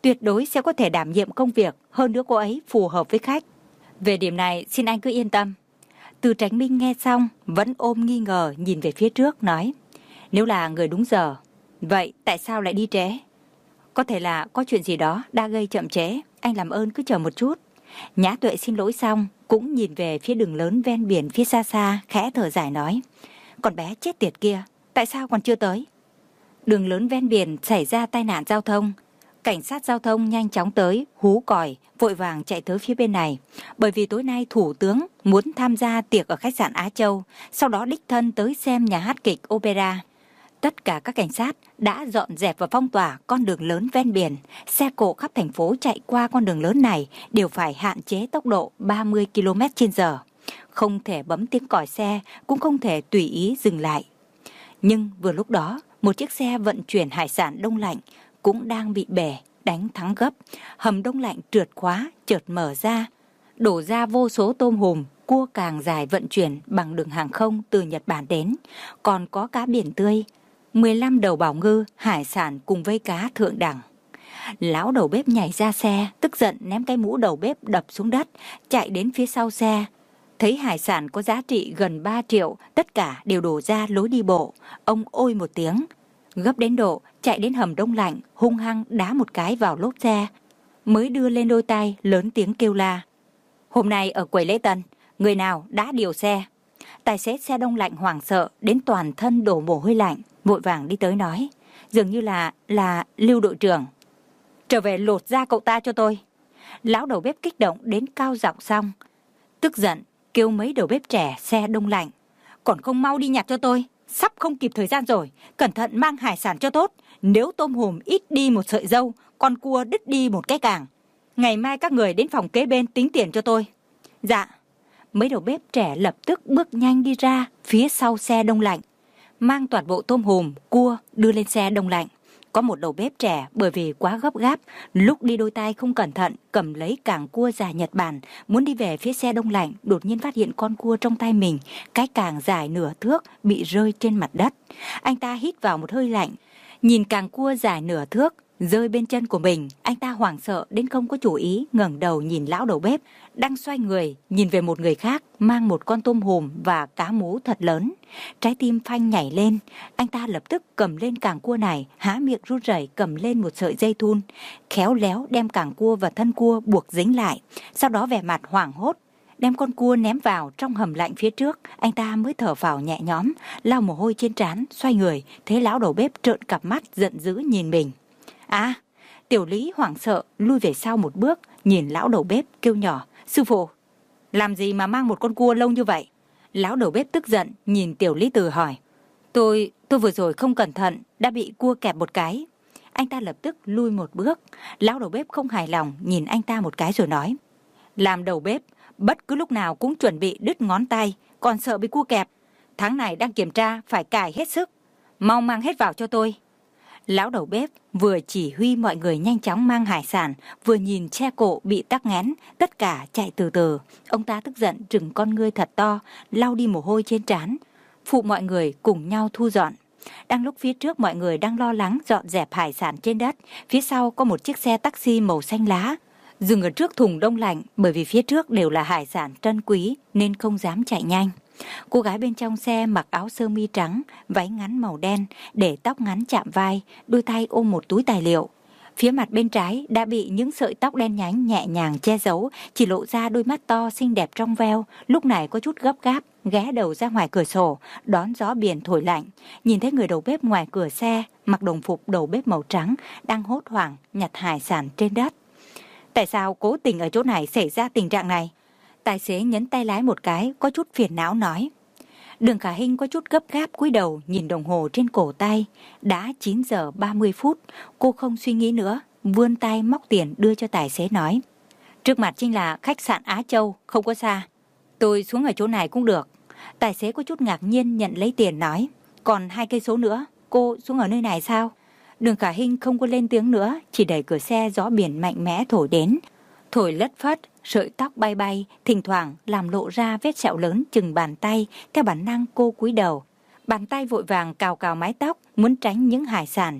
tuyệt đối sẽ có thể đảm nhiệm công việc, hơn nữa cô ấy phù hợp với khách. Về điểm này xin anh cứ yên tâm. Từ Tránh Minh nghe xong vẫn ôm nghi ngờ nhìn về phía trước nói, nếu là người đúng giờ, vậy tại sao lại đi trễ? Có thể là có chuyện gì đó đã gây chậm trễ, anh làm ơn cứ chờ một chút. Nhã Tuệ xin lỗi xong cũng nhìn về phía đường lớn ven biển phía xa xa, khẽ thở dài nói, con bé chết tiệt kia, tại sao còn chưa tới? Đường lớn ven biển xảy ra tai nạn giao thông. Cảnh sát giao thông nhanh chóng tới, hú còi, vội vàng chạy tới phía bên này. Bởi vì tối nay Thủ tướng muốn tham gia tiệc ở khách sạn Á Châu, sau đó đích thân tới xem nhà hát kịch opera. Tất cả các cảnh sát đã dọn dẹp và phong tỏa con đường lớn ven biển. Xe cộ khắp thành phố chạy qua con đường lớn này đều phải hạn chế tốc độ ba mươi ki lô mét trên giờ. Không thể bấm tiếng còi xe, cũng không thể tùy ý dừng lại. Nhưng vừa lúc đó, một chiếc xe vận chuyển hải sản đông lạnh cũng đang bị bể, đánh thắng gấp. Hầm đông lạnh trượt khóa, chợt mở ra, đổ ra vô số tôm hùm, cua càng dài vận chuyển bằng đường hàng không từ Nhật Bản đến. Còn có cá biển tươi, mười lăm đầu bảo ngư, hải sản cùng vây cá thượng đẳng. Lão đầu bếp nhảy ra xe, tức giận ném cái mũ đầu bếp đập xuống đất, chạy đến phía sau xe. Thấy hải sản có giá trị gần ba triệu, tất cả đều đổ ra lối đi bộ. Ông ôi một tiếng, gấp đến độ chạy đến hầm đông lạnh, hung hăng đá một cái vào lốp xe, mới đưa lên đôi tay lớn tiếng kêu la. Hôm nay ở quầy lễ tân, người nào đã điều xe? Tài xế xe đông lạnh hoảng sợ đến toàn thân đổ mồ hôi lạnh, vội vàng đi tới nói, dường như là là Lưu đội trưởng. Trở về lột da cậu ta cho tôi. Lão đầu bếp kích động đến cao giọng xong, tức giận kêu mấy đầu bếp trẻ xe đông lạnh, còn không mau đi nhặt cho tôi, sắp không kịp thời gian rồi, cẩn thận mang hải sản cho tốt. Nếu tôm hùm ít đi một sợi dâu, con cua đứt đi một cái càng. Ngày mai các người đến phòng kế bên tính tiền cho tôi. Dạ. Mấy đầu bếp trẻ lập tức bước nhanh đi ra phía sau xe đông lạnh, mang toàn bộ tôm hùm, cua đưa lên xe đông lạnh. Có một đầu bếp trẻ bởi vì quá gấp gáp, lúc đi đôi tay không cẩn thận cầm lấy càng cua dài Nhật Bản, muốn đi về phía xe đông lạnh, đột nhiên phát hiện con cua trong tay mình, cái càng dài nửa thước bị rơi trên mặt đất. Anh ta hít vào một hơi lạnh, nhìn càng cua dài nửa thước rơi bên chân của mình, anh ta hoảng sợ đến không có chủ ý, ngẩng đầu nhìn lão đầu bếp đang xoay người nhìn về một người khác mang một con tôm hùm và cá mú thật lớn. Trái tim phanh nhảy lên, anh ta lập tức cầm lên càng cua này, há miệng run rẩy cầm lên một sợi dây thun, khéo léo đem càng cua và thân cua buộc dính lại, sau đó vẻ mặt hoảng hốt đem con cua ném vào trong hầm lạnh phía trước. Anh ta mới thở phào nhẹ nhõm, lau mồ hôi trên trán, xoay người thấy lão đầu bếp trợn cặp mắt giận dữ nhìn mình. À, Tiểu Lý hoảng sợ lui về sau một bước, nhìn lão đầu bếp kêu nhỏ, sư phụ, làm gì mà mang một con cua lâu như vậy? Lão đầu bếp tức giận nhìn Tiểu Lý Từ hỏi, tôi tôi vừa rồi không cẩn thận đã bị cua kẹp một cái. Anh ta lập tức lui một bước. Lão đầu bếp không hài lòng nhìn anh ta một cái rồi nói, làm đầu bếp bất cứ lúc nào cũng chuẩn bị đứt ngón tay, còn sợ bị cua kẹp. Tháng này đang kiểm tra phải cài hết sức, mau mang hết vào cho tôi. Lão đầu bếp vừa chỉ huy mọi người nhanh chóng mang hải sản, vừa nhìn xe cộ bị tắc nghẽn, tất cả chạy từ từ. Ông ta tức giận trừng con ngươi thật to, lau đi mồ hôi trên trán, phụ mọi người cùng nhau thu dọn. Đang lúc phía trước mọi người đang lo lắng dọn dẹp hải sản trên đất, phía sau có một chiếc xe taxi màu xanh lá dừng ở trước thùng đông lạnh, bởi vì phía trước đều là hải sản trân quý nên không dám chạy nhanh. Cô gái bên trong xe mặc áo sơ mi trắng, váy ngắn màu đen, để tóc ngắn chạm vai, đôi tay ôm một túi tài liệu. Phía mặt bên trái đã bị những sợi tóc đen nhánh nhẹ nhàng che giấu, chỉ lộ ra đôi mắt to xinh đẹp trong veo, lúc này có chút gấp gáp, ghé đầu ra ngoài cửa sổ, đón gió biển thổi lạnh. Nhìn thấy người đầu bếp ngoài cửa xe, mặc đồng phục đầu bếp màu trắng, đang hốt hoảng nhặt hải sản trên đất. Tại sao cố tình ở chỗ này xảy ra tình trạng này? Tài xế nhấn tay lái một cái, có chút phiền não nói. Đường Khả Hinh có chút gấp gáp cúi đầu nhìn đồng hồ trên cổ tay. Đã chín giờ ba mươi phút, cô không suy nghĩ nữa, vươn tay móc tiền đưa cho tài xế nói. Trước mặt chính là khách sạn Á Châu, không có xa. Tôi xuống ở chỗ này cũng được. Tài xế có chút ngạc nhiên nhận lấy tiền nói. Còn hai cây số nữa, cô xuống ở nơi này sao? Đường Khả Hinh không có lên tiếng nữa, chỉ đẩy cửa xe, gió biển mạnh mẽ thổi đến. Thổi lất phất, sợi tóc bay bay, thỉnh thoảng làm lộ ra vết sẹo lớn chừng bàn tay. Theo bản năng cô cúi đầu, bàn tay vội vàng cào cào mái tóc, muốn tránh những hải sản.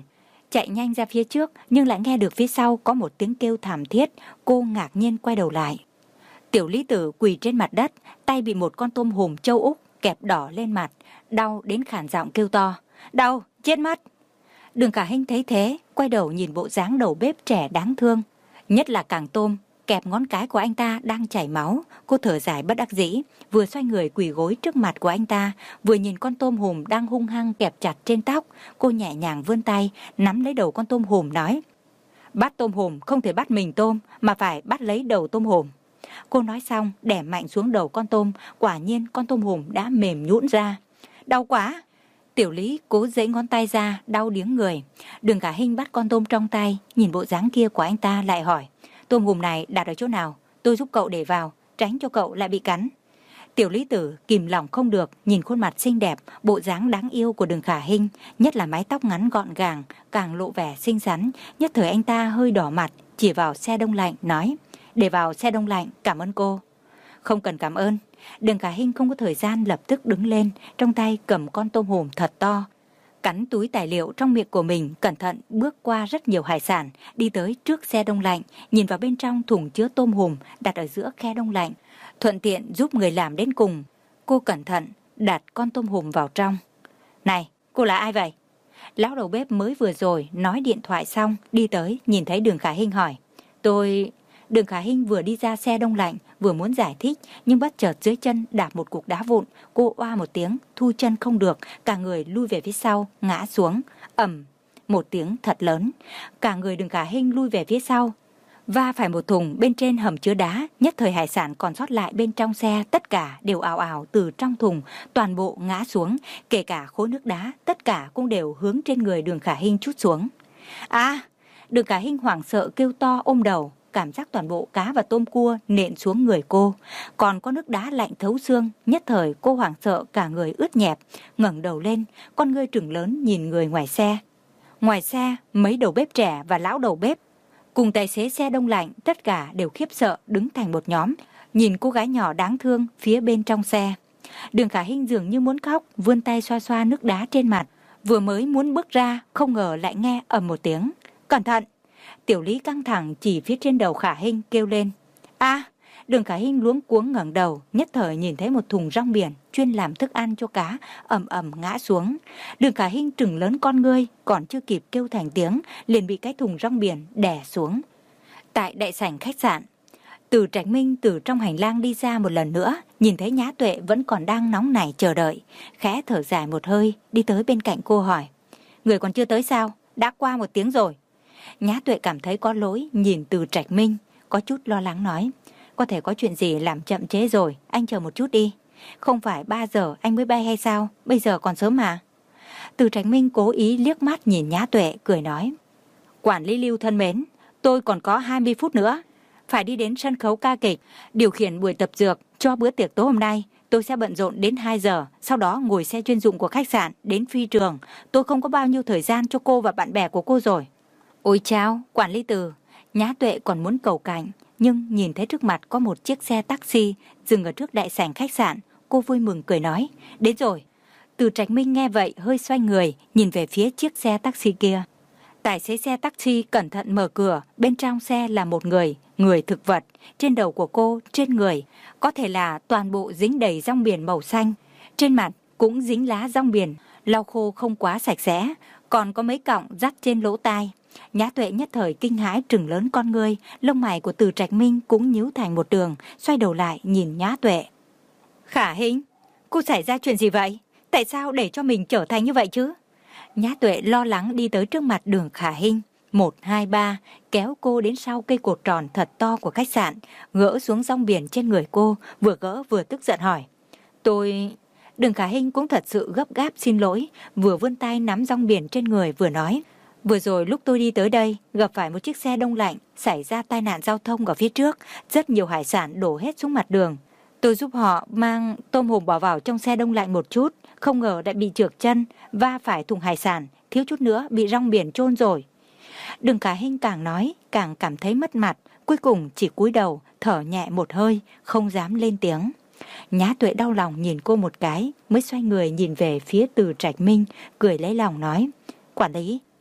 chạy nhanh ra phía trước, nhưng lại nghe được phía sau có một tiếng kêu thảm thiết. Cô ngạc nhiên quay đầu lại. Tiểu Lý Tử quỳ trên mặt đất, tay bị một con tôm hùm châu Úc kẹp đỏ lên mặt, đau đến khản giọng kêu to. Đau, chết mất. Đường Khả Hinh thấy thế, quay đầu nhìn bộ dáng đầu bếp trẻ đáng thương. Nhất là càng tôm, kẹp ngón cái của anh ta đang chảy máu. Cô thở dài bất đắc dĩ, vừa xoay người quỳ gối trước mặt của anh ta, vừa nhìn con tôm hùm đang hung hăng kẹp chặt trên tóc. Cô nhẹ nhàng vươn tay, nắm lấy đầu con tôm hùm nói. Bắt tôm hùm không thể bắt mình tôm, mà phải bắt lấy đầu tôm hùm. Cô nói xong, đẻ mạnh xuống đầu con tôm, quả nhiên con tôm hùm đã mềm nhũn ra. Đau quá! Tiểu Lý cố giãy ngón tay ra, đau điếng người. Đường Khả Hinh bắt con tôm trong tay, nhìn bộ dáng kia của anh ta lại hỏi. Tôm hùm này đặt ở chỗ nào? Tôi giúp cậu để vào, tránh cho cậu lại bị cắn. Tiểu Lý Tử kìm lòng không được, nhìn khuôn mặt xinh đẹp, bộ dáng đáng yêu của Đường Khả Hinh, nhất là mái tóc ngắn gọn gàng, càng lộ vẻ xinh xắn. Nhất thời anh ta hơi đỏ mặt, chỉ vào xe đông lạnh, nói. Để vào xe đông lạnh, cảm ơn cô. Không cần cảm ơn. Đường Khả Hinh không có thời gian, lập tức đứng lên, trong tay cầm con tôm hùm thật to. Cắn túi tài liệu trong miệng của mình, cẩn thận bước qua rất nhiều hải sản, đi tới trước xe đông lạnh, nhìn vào bên trong thùng chứa tôm hùm đặt ở giữa khe đông lạnh, thuận tiện giúp người làm đến cùng. Cô cẩn thận đặt con tôm hùm vào trong. Này, cô là ai vậy? Lão đầu bếp mới vừa rồi nói điện thoại xong, đi tới, nhìn thấy Đường Khả Hinh hỏi. Tôi... Đường Khả Hinh vừa đi ra xe đông lạnh, vừa muốn giải thích, nhưng bất chợt dưới chân đạp một cục đá vụn. Cô oa một tiếng, thu chân không được, cả người lui về phía sau, ngã xuống. Ầm, một tiếng thật lớn. Cả người Đường Khả Hinh lui về phía sau, va phải một thùng bên trên hầm chứa đá. Nhất thời hải sản còn sót lại bên trong xe, tất cả đều ào ào từ trong thùng, toàn bộ ngã xuống, kể cả khối nước đá, tất cả cũng đều hướng trên người Đường Khả Hinh trút xuống. À! Đường Khả Hinh hoảng sợ kêu to ôm đầu. Cảm giác toàn bộ cá và tôm cua nện xuống người cô. Còn có nước đá lạnh thấu xương. Nhất thời cô hoảng sợ cả người ướt nhẹp, ngẩng đầu lên, con ngươi trừng lớn nhìn người ngoài xe. Ngoài xe, mấy đầu bếp trẻ và lão đầu bếp cùng tài xế xe đông lạnh, tất cả đều khiếp sợ đứng thành một nhóm, nhìn cô gái nhỏ đáng thương phía bên trong xe. Đường Khả Hinh dường như muốn khóc, vươn tay xoa xoa nước đá trên mặt, vừa mới muốn bước ra, không ngờ lại nghe ầm một tiếng. Cẩn thận! Tiểu Lý căng thẳng chỉ phía trên đầu Khả Hinh kêu lên. A! Đường Khả Hinh luống cuống ngẩng đầu, nhất thời nhìn thấy một thùng rong biển chuyên làm thức ăn cho cá ầm ầm ngã xuống. Đường Khả Hinh trừng lớn con ngươi, còn chưa kịp kêu thành tiếng, liền bị cái thùng rong biển đè xuống. Tại đại sảnh khách sạn, Từ Trạch Minh từ trong hành lang đi ra một lần nữa, nhìn thấy Nhã Tuệ vẫn còn đang nóng nảy chờ đợi, khẽ thở dài một hơi, đi tới bên cạnh cô hỏi. Người còn chưa tới sao? Đã qua một tiếng rồi. Nhã Tuệ cảm thấy có lỗi, nhìn Từ Trạch Minh, có chút lo lắng nói. Có thể có chuyện gì làm chậm chế rồi, anh chờ một chút đi. Không phải ba giờ anh mới bay hay sao, bây giờ còn sớm mà. Từ Trạch Minh cố ý liếc mắt nhìn Nhã Tuệ, cười nói. Quản lý Lưu thân mến, tôi còn có hai mươi phút nữa, phải đi đến sân khấu ca kịch, điều khiển buổi tập dược cho bữa tiệc tối hôm nay. Tôi sẽ bận rộn đến hai giờ, sau đó ngồi xe chuyên dụng của khách sạn đến phi trường. Tôi không có bao nhiêu thời gian cho cô và bạn bè của cô rồi. Ôi chao, quản lý Từ. Nhã Tuệ còn muốn cầu cạnh, nhưng nhìn thấy trước mặt có một chiếc xe taxi dừng ở trước đại sảnh khách sạn. Cô vui mừng cười nói, đến rồi. Từ Trạch Minh nghe vậy hơi xoay người, nhìn về phía chiếc xe taxi kia. Tài xế xe taxi cẩn thận mở cửa, bên trong xe là một người, người thực vật. Trên đầu của cô, trên người, có thể là toàn bộ dính đầy rong biển màu xanh. Trên mặt cũng dính lá rong biển, lau khô không quá sạch sẽ, còn có mấy cọng dắt trên lỗ tai. Nhã Tuệ nhất thời kinh hãi trừng lớn con ngươi, lông mày của Từ Trạch Minh cũng nhíu thành một đường, xoay đầu lại nhìn Nhã Tuệ. Khả Hinh, cô xảy ra chuyện gì vậy? Tại sao để cho mình trở thành như vậy chứ? Nhã Tuệ lo lắng đi tới trước mặt Đường Khả Hinh, một, hai, ba, kéo cô đến sau cây cột tròn thật to của khách sạn, gỡ xuống rong biển trên người cô, vừa gỡ vừa tức giận hỏi. Tôi... Đường Khả Hinh cũng thật sự gấp gáp xin lỗi, vừa vươn tay nắm rong biển trên người vừa nói. Vừa rồi lúc tôi đi tới đây, gặp phải một chiếc xe đông lạnh, xảy ra tai nạn giao thông ở phía trước, rất nhiều hải sản đổ hết xuống mặt đường. Tôi giúp họ mang tôm hùm bỏ vào trong xe đông lạnh một chút, không ngờ đã bị trượt chân, va phải thùng hải sản, thiếu chút nữa bị rong biển chôn rồi. Đường Khả Hinh càng nói, càng cảm thấy mất mặt, cuối cùng chỉ cúi đầu, thở nhẹ một hơi, không dám lên tiếng. Nhã Tuệ đau lòng nhìn cô một cái, mới xoay người nhìn về phía Từ Trạch Minh, cười lấy lòng nói, quản lý,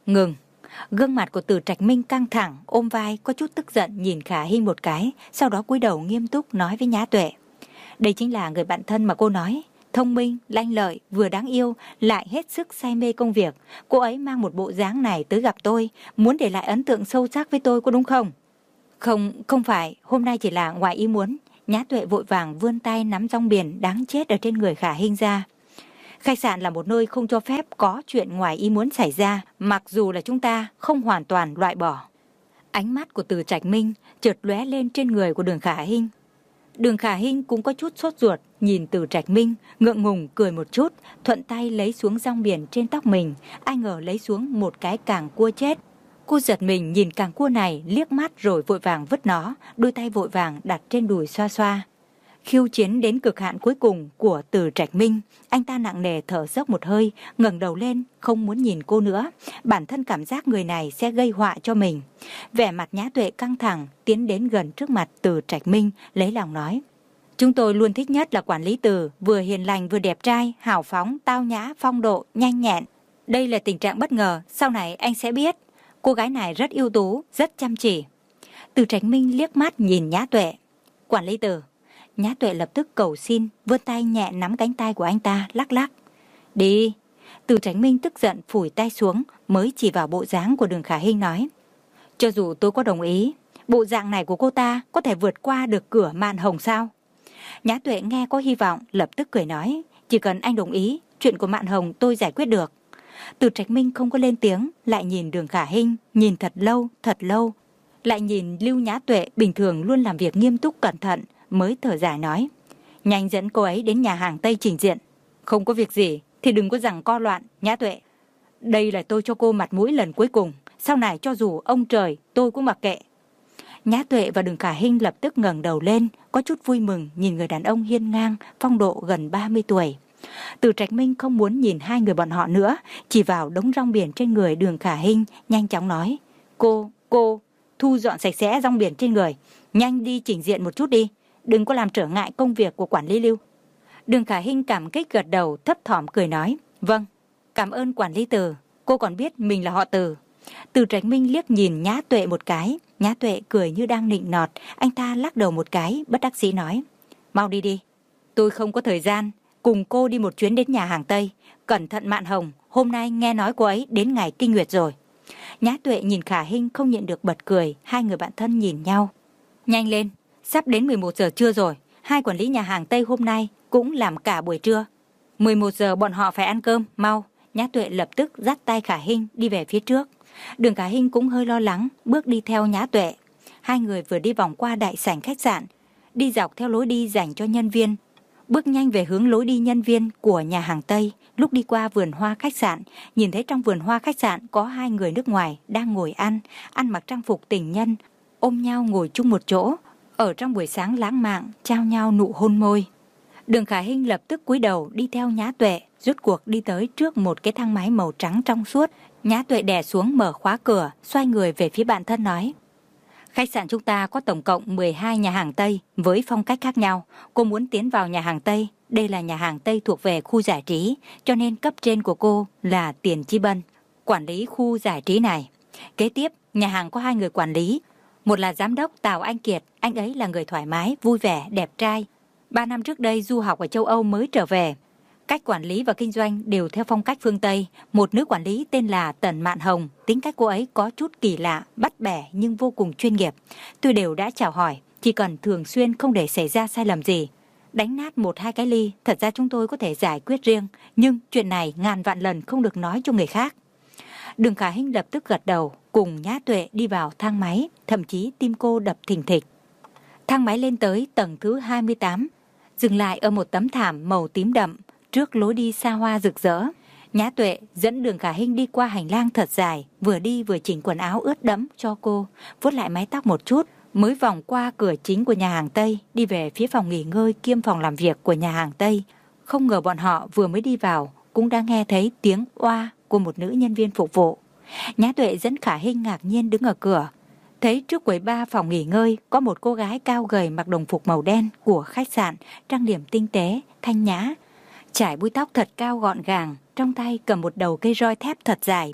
Ngừng. Gương mặt của Từ Trạch Minh căng thẳng, ôm vai, có chút tức giận nhìn Khả Hinh một cái, sau đó cúi đầu nghiêm túc nói với Nhã Tuệ. Đây chính là người bạn thân mà cô nói, thông minh, lanh lợi, vừa đáng yêu, lại hết sức say mê công việc. Cô ấy mang một bộ dáng này tới gặp tôi, muốn để lại ấn tượng sâu sắc với tôi, có đúng không? Không, không phải, hôm nay chỉ là ngoài ý muốn. Nhã Tuệ vội vàng vươn tay nắm rong biển đáng chết ở trên người Khả Hinh ra. Khách sạn là một nơi không cho phép có chuyện ngoài ý muốn xảy ra, mặc dù là chúng ta không hoàn toàn loại bỏ. Ánh mắt của Từ Trạch Minh chợt lóe lên trên người của Đường Khả Hinh. Đường Khả Hinh cũng có chút sốt ruột, nhìn Từ Trạch Minh, ngượng ngùng cười một chút, thuận tay lấy xuống rong biển trên tóc mình, ai ngờ lấy xuống một cái càng cua chết. Cô giật mình nhìn càng cua này liếc mắt rồi vội vàng vứt nó, đôi tay vội vàng đặt trên đùi xoa xoa. Khiêu chiến đến cực hạn cuối cùng của Từ Trạch Minh, anh ta nặng nề thở dốc một hơi, ngẩng đầu lên, không muốn nhìn cô nữa. Bản thân cảm giác người này sẽ gây họa cho mình. Vẻ mặt Nhã Tuệ căng thẳng, tiến đến gần trước mặt Từ Trạch Minh, lấy lòng nói. Chúng tôi luôn thích nhất là quản lý Từ, vừa hiền lành vừa đẹp trai, hào phóng, tao nhã, phong độ, nhanh nhẹn. Đây là tình trạng bất ngờ, sau này anh sẽ biết. Cô gái này rất ưu tú, rất chăm chỉ. Từ Trạch Minh liếc mắt nhìn Nhã Tuệ. Quản lý Từ. Nhã Tuệ lập tức cầu xin, vươn tay nhẹ nắm cánh tay của anh ta, lắc lắc. Đi. Từ Trạch Minh tức giận phủi tay xuống, mới chỉ vào bộ dáng của Đường Khả Hinh nói. Cho dù tôi có đồng ý, bộ dạng này của cô ta có thể vượt qua được cửa màn hồng sao? Nhã Tuệ nghe có hy vọng, lập tức cười nói. Chỉ cần anh đồng ý, chuyện của mạn hồng tôi giải quyết được. Từ Trạch Minh không có lên tiếng, lại nhìn Đường Khả Hinh, nhìn thật lâu, thật lâu. Lại nhìn Lưu Nhã Tuệ bình thường luôn làm việc nghiêm túc cẩn thận, mới thở dài nói. Nhanh dẫn cô ấy đến nhà hàng Tây trình diện. Không có việc gì thì đừng có giằng co loạn, Nhã Tuệ. Đây là tôi cho cô mặt mũi lần cuối cùng, sau này cho dù ông trời tôi cũng mặc kệ. Nhã Tuệ và Đường Khả Hinh lập tức ngẩng đầu lên, có chút vui mừng nhìn người đàn ông hiên ngang, phong độ gần ba mươi tuổi. Từ Trạch Minh không muốn nhìn hai người bọn họ nữa, chỉ vào đống rong biển trên người Đường Khả Hinh, nhanh chóng nói. Cô, cô, thu dọn sạch sẽ rong biển trên người, nhanh đi chỉnh diện một chút đi, đừng có làm trở ngại công việc của quản lý Lưu. Đường Khả Hinh cảm kích gật đầu, thấp thỏm cười nói. Vâng, cảm ơn quản lý Từ, cô còn biết mình là họ Từ. Từ Trạch Minh liếc nhìn Nhã Tuệ một cái, Nhã Tuệ cười như đang nịnh nọt, anh ta lắc đầu một cái, bất đắc dĩ nói. Mau đi đi, tôi không có thời gian, cùng cô đi một chuyến đến nhà hàng Tây, cẩn thận mạn hồng, hôm nay nghe nói cô ấy đến ngày kinh nguyệt rồi. Nhã Tuệ nhìn Khả Hinh không nhịn được bật cười, hai người bạn thân nhìn nhau. Nhanh lên, sắp đến mười một giờ trưa rồi, hai quản lý nhà hàng Tây hôm nay cũng làm cả buổi trưa. mười một giờ bọn họ phải ăn cơm, mau. Nhã Tuệ lập tức dắt tay Khả Hinh đi về phía trước. Đường Khả Hinh cũng hơi lo lắng, bước đi theo Nhã Tuệ. Hai người vừa đi vòng qua đại sảnh khách sạn, đi dọc theo lối đi dành cho nhân viên, bước nhanh về hướng lối đi nhân viên của nhà hàng Tây. Lúc đi qua vườn hoa khách sạn, nhìn thấy trong vườn hoa khách sạn có hai người nước ngoài đang ngồi ăn, ăn mặc trang phục tình nhân, ôm nhau ngồi chung một chỗ, ở trong buổi sáng lãng mạn, trao nhau nụ hôn môi. Đường Khả Hinh lập tức cúi đầu đi theo Nhã Tuệ, rút cuộc đi tới trước một cái thang máy màu trắng trong suốt. Nhã Tuệ đè xuống mở khóa cửa, xoay người về phía bạn thân nói. Khách sạn chúng ta có tổng cộng mười hai nhà hàng Tây với phong cách khác nhau. Cô muốn tiến vào nhà hàng Tây, đây là nhà hàng Tây thuộc về khu giải trí, cho nên cấp trên của cô là Tiền Chi Bân, quản lý khu giải trí này. Kế tiếp, nhà hàng có hai người quản lý. Một là giám đốc Tào Anh Kiệt, anh ấy là người thoải mái, vui vẻ, đẹp trai. Ba năm trước đây du học ở châu Âu mới trở về. Cách quản lý và kinh doanh đều theo phong cách phương Tây. Một nữ quản lý tên là Tần Mạn Hồng, tính cách cô ấy có chút kỳ lạ, bắt bẻ nhưng vô cùng chuyên nghiệp. Tôi đều đã chào hỏi, chỉ cần thường xuyên không để xảy ra sai lầm gì. Đánh nát một hai cái ly, thật ra chúng tôi có thể giải quyết riêng, nhưng chuyện này ngàn vạn lần không được nói cho người khác. Đường Khả Hinh lập tức gật đầu, cùng Nhã Tuệ đi vào thang máy, thậm chí tim cô đập thình thịch. Thang máy lên tới tầng thứ hai mươi tám, dừng lại ở một tấm thảm màu tím đậm, trước lối đi xa hoa rực rỡ. Nhã Tuệ dẫn Đường Khả Hinh đi qua hành lang thật dài, vừa đi vừa chỉnh quần áo ướt đẫm cho cô, vuốt lại mái tóc một chút, mới vòng qua cửa chính của nhà hàng Tây, đi về phía phòng nghỉ ngơi kiêm phòng làm việc của nhà hàng Tây. Không ngờ bọn họ vừa mới đi vào, cũng đã nghe thấy tiếng oa của một nữ nhân viên phục vụ. Nhã Tuệ dẫn Khả Hinh ngạc nhiên đứng ở cửa, thấy trước quầy bar phòng nghỉ ngơi có một cô gái cao gầy mặc đồng phục màu đen của khách sạn, trang điểm tinh tế, thanh nhã, trải búi tóc thật cao gọn gàng, trong tay cầm một đầu cây roi thép thật dài.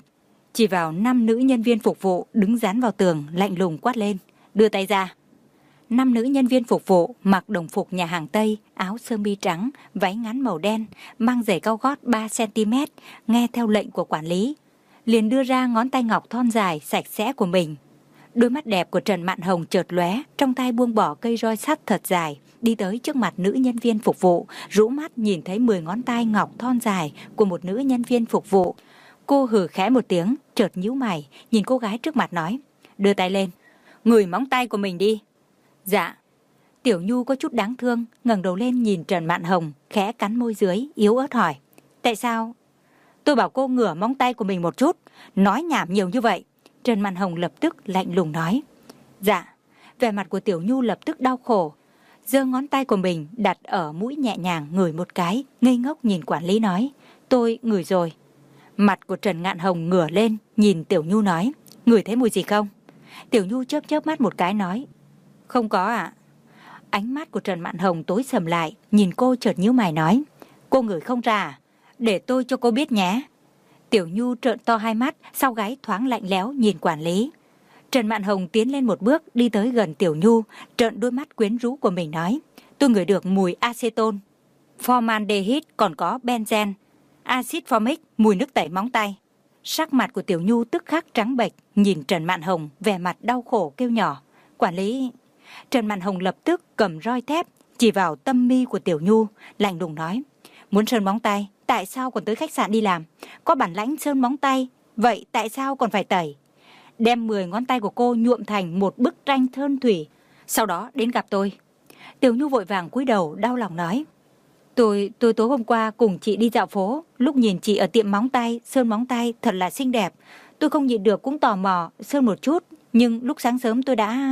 chỉ vào năm nữ nhân viên phục vụ đứng dán vào tường, lạnh lùng quát lên, đưa tay ra. Năm nữ nhân viên phục vụ mặc đồng phục nhà hàng Tây, áo sơ mi trắng, váy ngắn màu đen, mang giày cao gót ba xăng-ti-mét, nghe theo lệnh của quản lý, liền đưa ra ngón tay ngọc thon dài, sạch sẽ của mình. Đôi mắt đẹp của Trần Mạn Hồng chợt lóe, trong tay buông bỏ cây roi sắt thật dài, đi tới trước mặt nữ nhân viên phục vụ, rũ mắt nhìn thấy mười ngón tay ngọc thon dài của một nữ nhân viên phục vụ. Cô hừ khẽ một tiếng, chợt nhíu mày, nhìn cô gái trước mặt nói, đưa tay lên, ngửi móng tay của mình đi. Dạ. Tiểu Nhu có chút đáng thương, ngẩng đầu lên nhìn Trần Mạn Hồng, khẽ cắn môi dưới, yếu ớt hỏi, tại sao? Tôi bảo cô ngửa móng tay của mình một chút, nói nhảm nhiều như vậy. Trần Mạn Hồng lập tức lạnh lùng nói, dạ. Vẻ mặt của Tiểu Nhu lập tức đau khổ, giơ ngón tay của mình đặt ở mũi nhẹ nhàng ngửi một cái, ngây ngốc nhìn quản lý nói, tôi ngửi rồi. Mặt của Trần Mạn Hồng ngửa lên, nhìn Tiểu Nhu nói, ngửi thấy mùi gì không? Tiểu Nhu chớp chớp mắt một cái nói, không có ạ. Ánh mắt của Trần Mạn Hồng tối sầm lại, nhìn cô chợt nhíu mày nói, cô ngửi không ra à? Để tôi cho cô biết nhé. Tiểu Nhu trợn to hai mắt, sau gáy thoáng lạnh lẽo nhìn quản lý. Trần Mạn Hồng tiến lên một bước, đi tới gần Tiểu Nhu, trợn đôi mắt quyến rũ của mình nói, tôi ngửi được mùi acetone, formaldehyde, còn có benzen, axit formic, mùi nước tẩy móng tay. Sắc mặt của Tiểu Nhu tức khắc trắng bệch, nhìn Trần Mạn Hồng vẻ mặt đau khổ kêu nhỏ, quản lý. Trần Mạn Hồng lập tức cầm roi thép chỉ vào tâm mi của Tiểu Nhu, lạnh lùng nói, muốn sơn móng tay, tại sao còn tới khách sạn đi làm? Có bản lãnh sơn móng tay, vậy tại sao còn phải tẩy? Đem mười ngón tay của cô nhuộm thành một bức tranh sơn thủy, sau đó đến gặp tôi. Tiểu Nhu vội vàng cúi đầu đau lòng nói, Tôi, tôi tối hôm qua cùng chị đi dạo phố, lúc nhìn chị ở tiệm móng tay, sơn móng tay thật là xinh đẹp. Tôi không nhịn được cũng tò mò, sơn một chút, nhưng lúc sáng sớm tôi đã...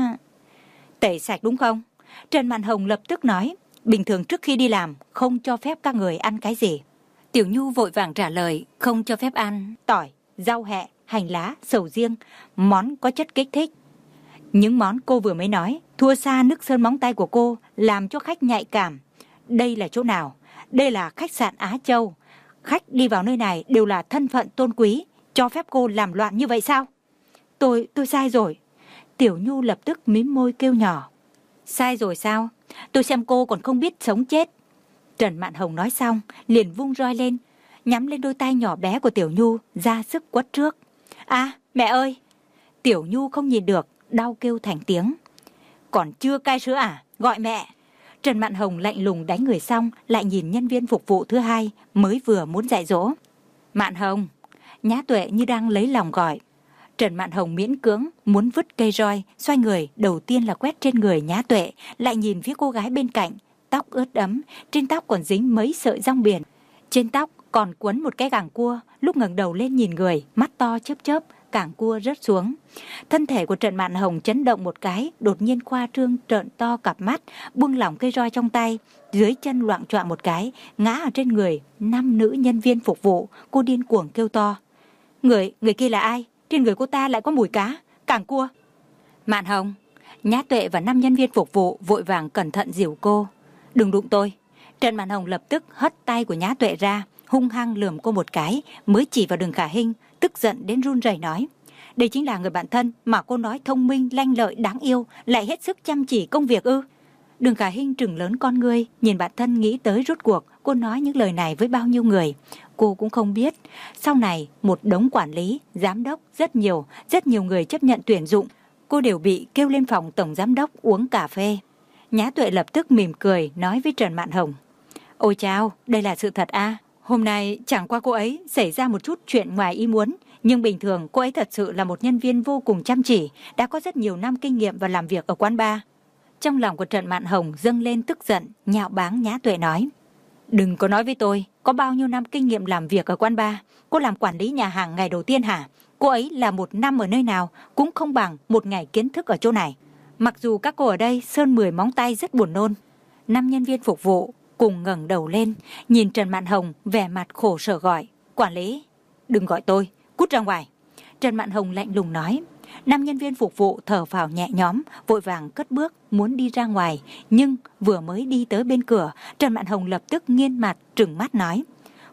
Tẩy sạch đúng không? Trần Mạn Hồng lập tức nói, bình thường trước khi đi làm, không cho phép các người ăn cái gì. Tiểu Nhu vội vàng trả lời, không cho phép ăn tỏi, rau hẹ, hành lá, sầu riêng, món có chất kích thích. Những món cô vừa mới nói, thua xa nước sơn móng tay của cô, làm cho khách nhạy cảm. Đây là chỗ nào? Đây là khách sạn Á Châu. Khách đi vào nơi này đều là thân phận tôn quý, cho phép cô làm loạn như vậy sao? Tôi, tôi sai rồi. Tiểu Nhu lập tức mím môi kêu nhỏ. Sai rồi sao? Tôi xem cô còn không biết sống chết. Trần Mạn Hồng nói xong, liền vung roi lên, nhắm lên đôi tay nhỏ bé của Tiểu Nhu, ra sức quất trước. À, mẹ ơi! Tiểu Nhu không nhìn được, đau kêu thành tiếng. Còn chưa cai sữa à? Gọi mẹ! Trần Mạn Hồng lạnh lùng đánh người xong, lại nhìn nhân viên phục vụ thứ hai, mới vừa muốn dạy dỗ. Mạn Hồng! Nhã Tuệ như đang lấy lòng gọi. Trần Mạn Hồng miễn cưỡng, muốn vứt cây roi, xoay người, đầu tiên là quét trên người Nhã Tuệ, lại nhìn phía cô gái bên cạnh, tóc ướt đẫm, trên tóc còn dính mấy sợi rong biển. Trên tóc còn quấn một cái gàng cua, lúc ngẩng đầu lên nhìn người, mắt to chớp chớp, gàng cua rớt xuống. Thân thể của Trần Mạn Hồng chấn động một cái, đột nhiên khoa trương trợn to cặp mắt, buông lỏng cây roi trong tay, dưới chân loạng choạng một cái, ngã ở trên người năm nữ nhân viên phục vụ. Cô điên cuồng kêu to. Người, người kia là ai? Trên người cô ta lại có mùi cá, càng cua. Mạn Hồng! Nhã Tuệ và năm nhân viên phục vụ vội vàng cẩn thận dìu cô. Đừng đụng tôi. Trần Mạn Hồng lập tức hất tay của Nhã Tuệ ra, hung hăng lườm cô một cái, mới chỉ vào Đường Khả Hinh, tức giận đến run rẩy nói. Đây chính là người bạn thân mà cô nói thông minh, lanh lợi, đáng yêu, lại hết sức chăm chỉ công việc ư? Đường Khả Hinh trừng lớn con ngươi, nhìn bạn thân nghĩ tới rốt cuộc cô nói những lời này với bao nhiêu người. Cô cũng không biết, sau này một đống quản lý, giám đốc, rất nhiều, rất nhiều người chấp nhận tuyển dụng, cô đều bị kêu lên phòng tổng giám đốc uống cà phê. Nhã Tuệ lập tức mỉm cười nói với Trần Mạn Hồng. Ôi chao, đây là sự thật à? Hôm nay chẳng qua cô ấy xảy ra một chút chuyện ngoài ý muốn, nhưng bình thường cô ấy thật sự là một nhân viên vô cùng chăm chỉ, đã có rất nhiều năm kinh nghiệm và làm việc ở quán bar. Trong lòng của Trần Mạn Hồng dâng lên tức giận, nhạo báng Nhã Tuệ nói. Đừng có nói với tôi, có bao nhiêu năm kinh nghiệm làm việc ở quán bar, cô làm quản lý nhà hàng ngày đầu tiên hả? Cô ấy là một năm ở nơi nào cũng không bằng một ngày kiến thức ở chỗ này. Mặc dù các cô ở đây sơn mười móng tay rất buồn nôn. Năm nhân viên phục vụ cùng ngẩng đầu lên, nhìn Trần Mạn Hồng vẻ mặt khổ sở gọi. Quản lý, đừng gọi tôi, cút ra ngoài. Trần Mạn Hồng lạnh lùng nói. Năm nhân viên phục vụ thở phào nhẹ nhõm, vội vàng cất bước muốn đi ra ngoài, nhưng vừa mới đi tới bên cửa, Trần Mạn Hồng lập tức nghiêng mặt trừng mắt nói.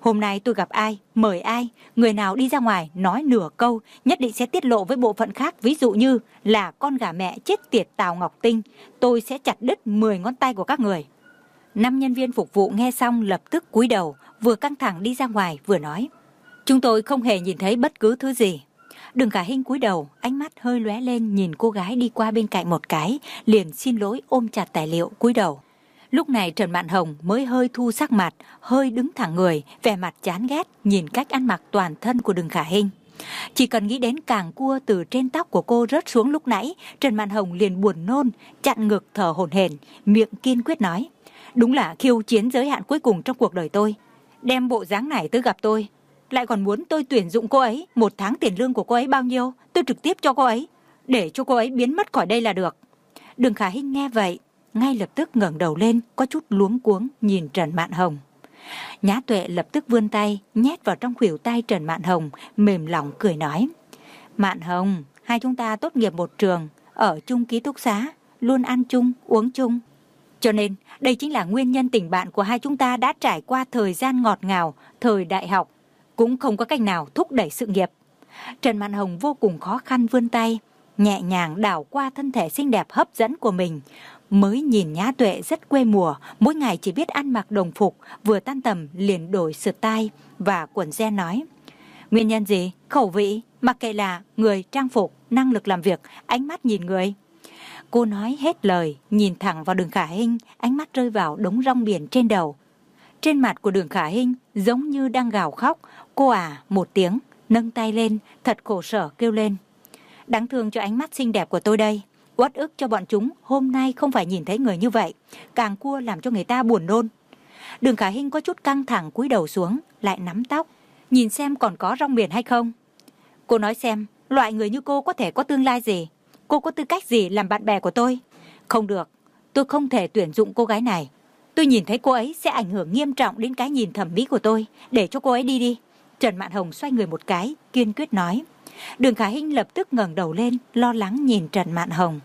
Hôm nay tôi gặp ai, mời ai, người nào đi ra ngoài nói nửa câu, nhất định sẽ tiết lộ với bộ phận khác, ví dụ như là con gà mẹ chết tiệt Tào Ngọc Tinh, tôi sẽ chặt đứt mười ngón tay của các người. Năm nhân viên phục vụ nghe xong lập tức cúi đầu, vừa căng thẳng đi ra ngoài vừa nói, chúng tôi không hề nhìn thấy bất cứ thứ gì. Đường Khả Hinh cúi đầu, ánh mắt hơi lóe lên nhìn cô gái đi qua bên cạnh một cái, liền xin lỗi ôm chặt tài liệu cúi đầu. Lúc này Trần Mạn Hồng mới hơi thu sắc mặt, hơi đứng thẳng người, vẻ mặt chán ghét nhìn cách ăn mặc toàn thân của Đường Khả Hinh. Chỉ cần nghĩ đến càng cua từ trên tóc của cô rớt xuống lúc nãy, Trần Mạn Hồng liền buồn nôn, chặn ngực thở hổn hển, miệng kiên quyết nói, đúng là khiêu chiến giới hạn cuối cùng trong cuộc đời tôi. Đem bộ dáng này tới gặp tôi, lại còn muốn tôi tuyển dụng cô ấy, một tháng tiền lương của cô ấy bao nhiêu, tôi trực tiếp cho cô ấy, để cho cô ấy biến mất khỏi đây là được. Đường Khả Hinh nghe vậy, ngay lập tức ngẩng đầu lên, có chút luống cuống nhìn Trần Mạn Hồng. Nhã Tuệ lập tức vươn tay, nhét vào trong khuỷu tay Trần Mạn Hồng, mềm lòng cười nói, Mạn Hồng, hai chúng ta tốt nghiệp một trường, ở chung ký túc xá, luôn ăn chung, uống chung. Cho nên, đây chính là nguyên nhân tình bạn của hai chúng ta đã trải qua thời gian ngọt ngào, thời đại học, cũng không có cách nào thúc đẩy sự nghiệp. Trần Mạn Hồng vô cùng khó khăn vươn tay, nhẹ nhàng đảo qua thân thể xinh đẹp hấp dẫn của mình. Mới nhìn Nhã Tuệ rất quê mùa, mỗi ngày chỉ biết ăn mặc đồng phục, vừa tan tầm liền đổi style và quần jean nói, nguyên nhân gì? Khẩu vị, mặc kệ là người, trang phục, năng lực làm việc, ánh mắt nhìn người. Cô nói hết lời, nhìn thẳng vào Đường Khả Hinh, ánh mắt rơi vào đống rong biển trên đầu. Trên mặt của Đường Khả Hinh giống như đang gào khóc, cô à một tiếng, nâng tay lên, thật khổ sở kêu lên, đáng thương cho ánh mắt xinh đẹp của tôi đây. Uất ức cho bọn chúng hôm nay không phải nhìn thấy người như vậy, càng cua làm cho người ta buồn nôn. Đường Khả Hinh có chút căng thẳng cúi đầu xuống, lại nắm tóc, nhìn xem còn có rong biển hay không. Cô nói xem, loại người như cô có thể có tương lai gì? Cô có tư cách gì làm bạn bè của tôi? Không được, tôi không thể tuyển dụng cô gái này. Tôi nhìn thấy cô ấy sẽ ảnh hưởng nghiêm trọng đến cái nhìn thẩm mỹ của tôi, để cho cô ấy đi đi. Trần Mạn Hồng xoay người một cái, kiên quyết nói. Đường Khả Hinh lập tức ngẩng đầu lên, lo lắng nhìn Trần Mạn Hồng.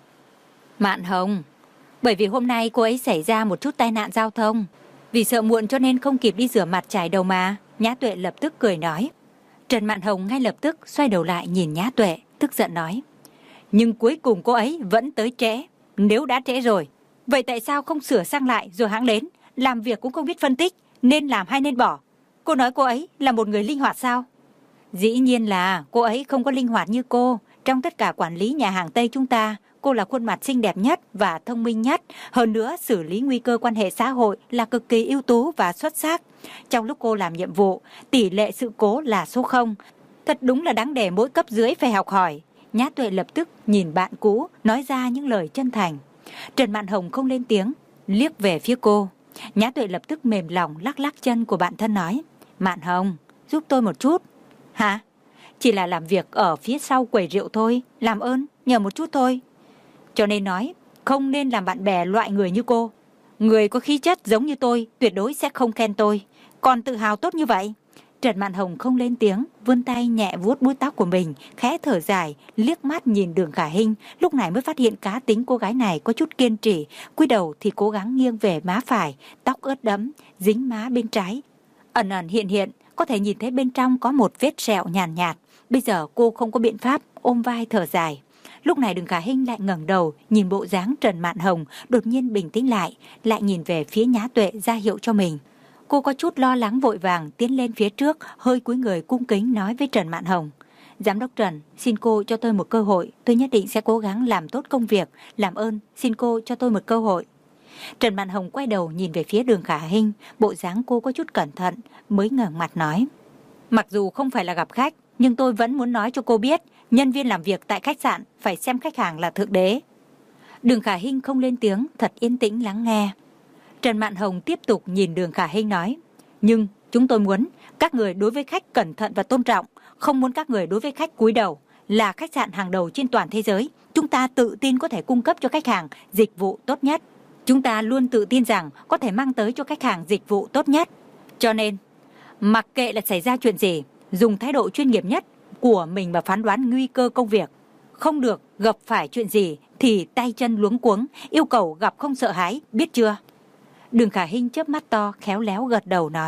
Mạn Hồng, bởi vì hôm nay cô ấy xảy ra một chút tai nạn giao thông, vì sợ muộn cho nên không kịp đi rửa mặt chải đầu mà. Nhã Tuệ lập tức cười nói. Trần Mạn Hồng ngay lập tức xoay đầu lại nhìn Nhã Tuệ, tức giận nói, nhưng cuối cùng cô ấy vẫn tới trễ. Nếu đã trễ rồi, vậy tại sao không sửa sang lại rồi hãng đến? Làm việc cũng không biết phân tích, nên làm hay nên bỏ. Cô nói cô ấy là một người linh hoạt sao? Dĩ nhiên là cô ấy không có linh hoạt như cô. Trong tất cả quản lý nhà hàng Tây chúng ta, cô là khuôn mặt xinh đẹp nhất và thông minh nhất. Hơn nữa, xử lý nguy cơ quan hệ xã hội là cực kỳ ưu tú và xuất sắc. Trong lúc cô làm nhiệm vụ, tỷ lệ sự cố là số không. Thật đúng là đáng để mỗi cấp dưới phải học hỏi. Nhã Tuệ lập tức nhìn bạn cũ, nói ra những lời chân thành. Trần Mạn Hồng không lên tiếng, liếc về phía cô. Nhã Tuệ lập tức mềm lòng lắc lắc chân của bạn thân nói, Mạn Hồng, giúp tôi một chút. Hả? Chỉ là làm việc ở phía sau quầy rượu thôi, làm ơn, nhờ một chút thôi. Cho nên nói, không nên làm bạn bè loại người như cô. Người có khí chất giống như tôi tuyệt đối sẽ không khen tôi. Còn tự hào tốt như vậy. Trần Mạn Hồng không lên tiếng, vươn tay nhẹ vuốt búi tóc của mình, khẽ thở dài, liếc mắt nhìn Đường Khả Hinh, lúc này mới phát hiện cá tính cô gái này có chút kiên trì, cúi đầu thì cố gắng nghiêng về má phải, tóc ướt đẫm, dính má bên trái. Ẩn ẩn hiện hiện, có thể nhìn thấy bên trong có một vết sẹo nhàn nhạt, nhạt. Bây giờ cô không có biện pháp, ôm vai thở dài. Lúc này Đường Khả Hinh lại ngẩng đầu, nhìn bộ dáng Trần Mạn Hồng, đột nhiên bình tĩnh lại, lại nhìn về phía Nhã Tuệ ra hiệu cho mình. Cô có chút lo lắng vội vàng tiến lên phía trước, hơi cúi người cung kính nói với Trần Mạn Hồng. Giám đốc Trần, xin cô cho tôi một cơ hội, tôi nhất định sẽ cố gắng làm tốt công việc, làm ơn, xin cô cho tôi một cơ hội. Trần Mạn Hồng quay đầu nhìn về phía Đường Khả Hinh, bộ dáng cô có chút cẩn thận, mới ngẩng mặt nói. Mặc dù không phải là gặp khách, nhưng tôi vẫn muốn nói cho cô biết, nhân viên làm việc tại khách sạn phải xem khách hàng là thượng đế. Đường Khả Hinh không lên tiếng, thật yên tĩnh lắng nghe. Trần Mạn Hồng tiếp tục nhìn Đường Khả Hinh nói, nhưng chúng tôi muốn các người đối với khách cẩn thận và tôn trọng, không muốn các người đối với khách cúi đầu. Là khách sạn hàng đầu trên toàn thế giới, chúng ta tự tin có thể cung cấp cho khách hàng dịch vụ tốt nhất. Chúng ta luôn tự tin rằng có thể mang tới cho khách hàng dịch vụ tốt nhất. Cho nên, mặc kệ là xảy ra chuyện gì, dùng thái độ chuyên nghiệp nhất của mình mà phán đoán nguy cơ công việc. Không được gặp phải chuyện gì thì tay chân luống cuống, yêu cầu gặp không sợ hãi, biết chưa? Đường Khả Hinh chớp mắt to, khéo léo gật đầu nói,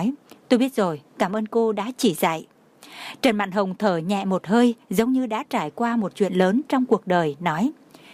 Tôi biết rồi, cảm ơn cô đã chỉ dạy. Trần Mạn Hồng thở nhẹ một hơi, giống như đã trải qua một chuyện lớn trong cuộc đời, nói: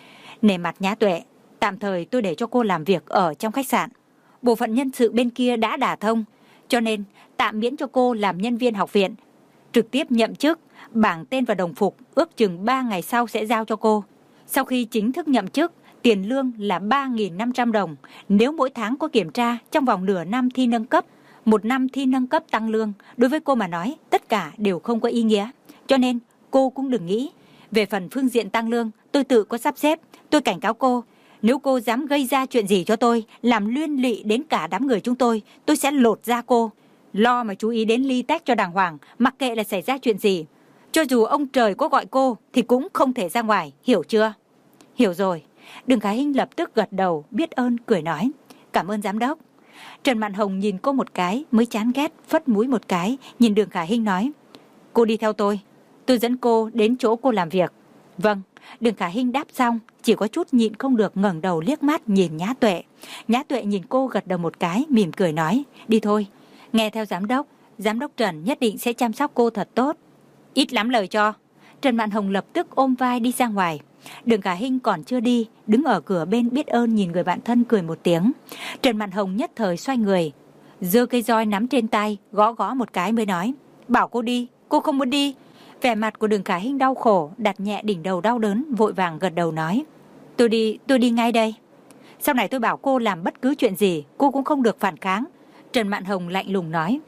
Nể mặt Nhã Tuệ, tạm thời tôi để cho cô làm việc ở trong khách sạn. Bộ phận nhân sự bên kia đã đả thông, cho nên tạm miễn cho cô làm nhân viên học viện. Trực tiếp nhậm chức, bảng tên và đồng phục ước chừng ba ngày sau sẽ giao cho cô. Sau khi chính thức nhậm chức, tiền lương là ba nghìn năm trăm đồng. Nếu mỗi tháng có kiểm tra, trong vòng nửa năm thi nâng cấp, một năm thi nâng cấp tăng lương, đối với cô mà nói, tất cả đều không có ý nghĩa. Cho nên, cô cũng đừng nghĩ. Về phần phương diện tăng lương, tôi tự có sắp xếp. Tôi cảnh cáo cô, nếu cô dám gây ra chuyện gì cho tôi, làm liên lụy đến cả đám người chúng tôi, tôi sẽ lột da cô. Lo mà chú ý đến ly tách cho đàng hoàng, mặc kệ là xảy ra chuyện gì. Cho dù ông trời có gọi cô, thì cũng không thể ra ngoài, hiểu chưa? Hiểu rồi. Đường Khả Hinh lập tức gật đầu, biết ơn, cười nói: Cảm ơn giám đốc. Trần Mạn Hồng nhìn cô một cái, mới chán ghét, phất mũi một cái, nhìn Đường Khả Hinh nói: Cô đi theo tôi, tôi dẫn cô đến chỗ cô làm việc. Vâng. Đường Khả Hinh đáp xong, chỉ có chút nhịn không được ngẩng đầu liếc mắt nhìn Nhã Tuệ. Nhã Tuệ nhìn cô gật đầu một cái, mỉm cười nói: Đi thôi. Nghe theo giám đốc, giám đốc Trần nhất định sẽ chăm sóc cô thật tốt. Ít lắm lời cho. Trần Mạn Hồng lập tức ôm vai đi ra ngoài. Đường Khả Hinh còn chưa đi, đứng ở cửa bên biết ơn nhìn người bạn thân cười một tiếng. Trần Mạn Hồng nhất thời xoay người, giơ cây roi nắm trên tay, gõ gõ một cái mới nói: Bảo cô đi, cô không muốn đi. Vẻ mặt của Đường Khả Hinh đau khổ, đặt nhẹ đỉnh đầu đau đớn, vội vàng gật đầu nói: Tôi đi, tôi đi ngay đây. Sau này tôi bảo cô làm bất cứ chuyện gì, cô cũng không được phản kháng. Trần Mạn Hồng lạnh lùng nói.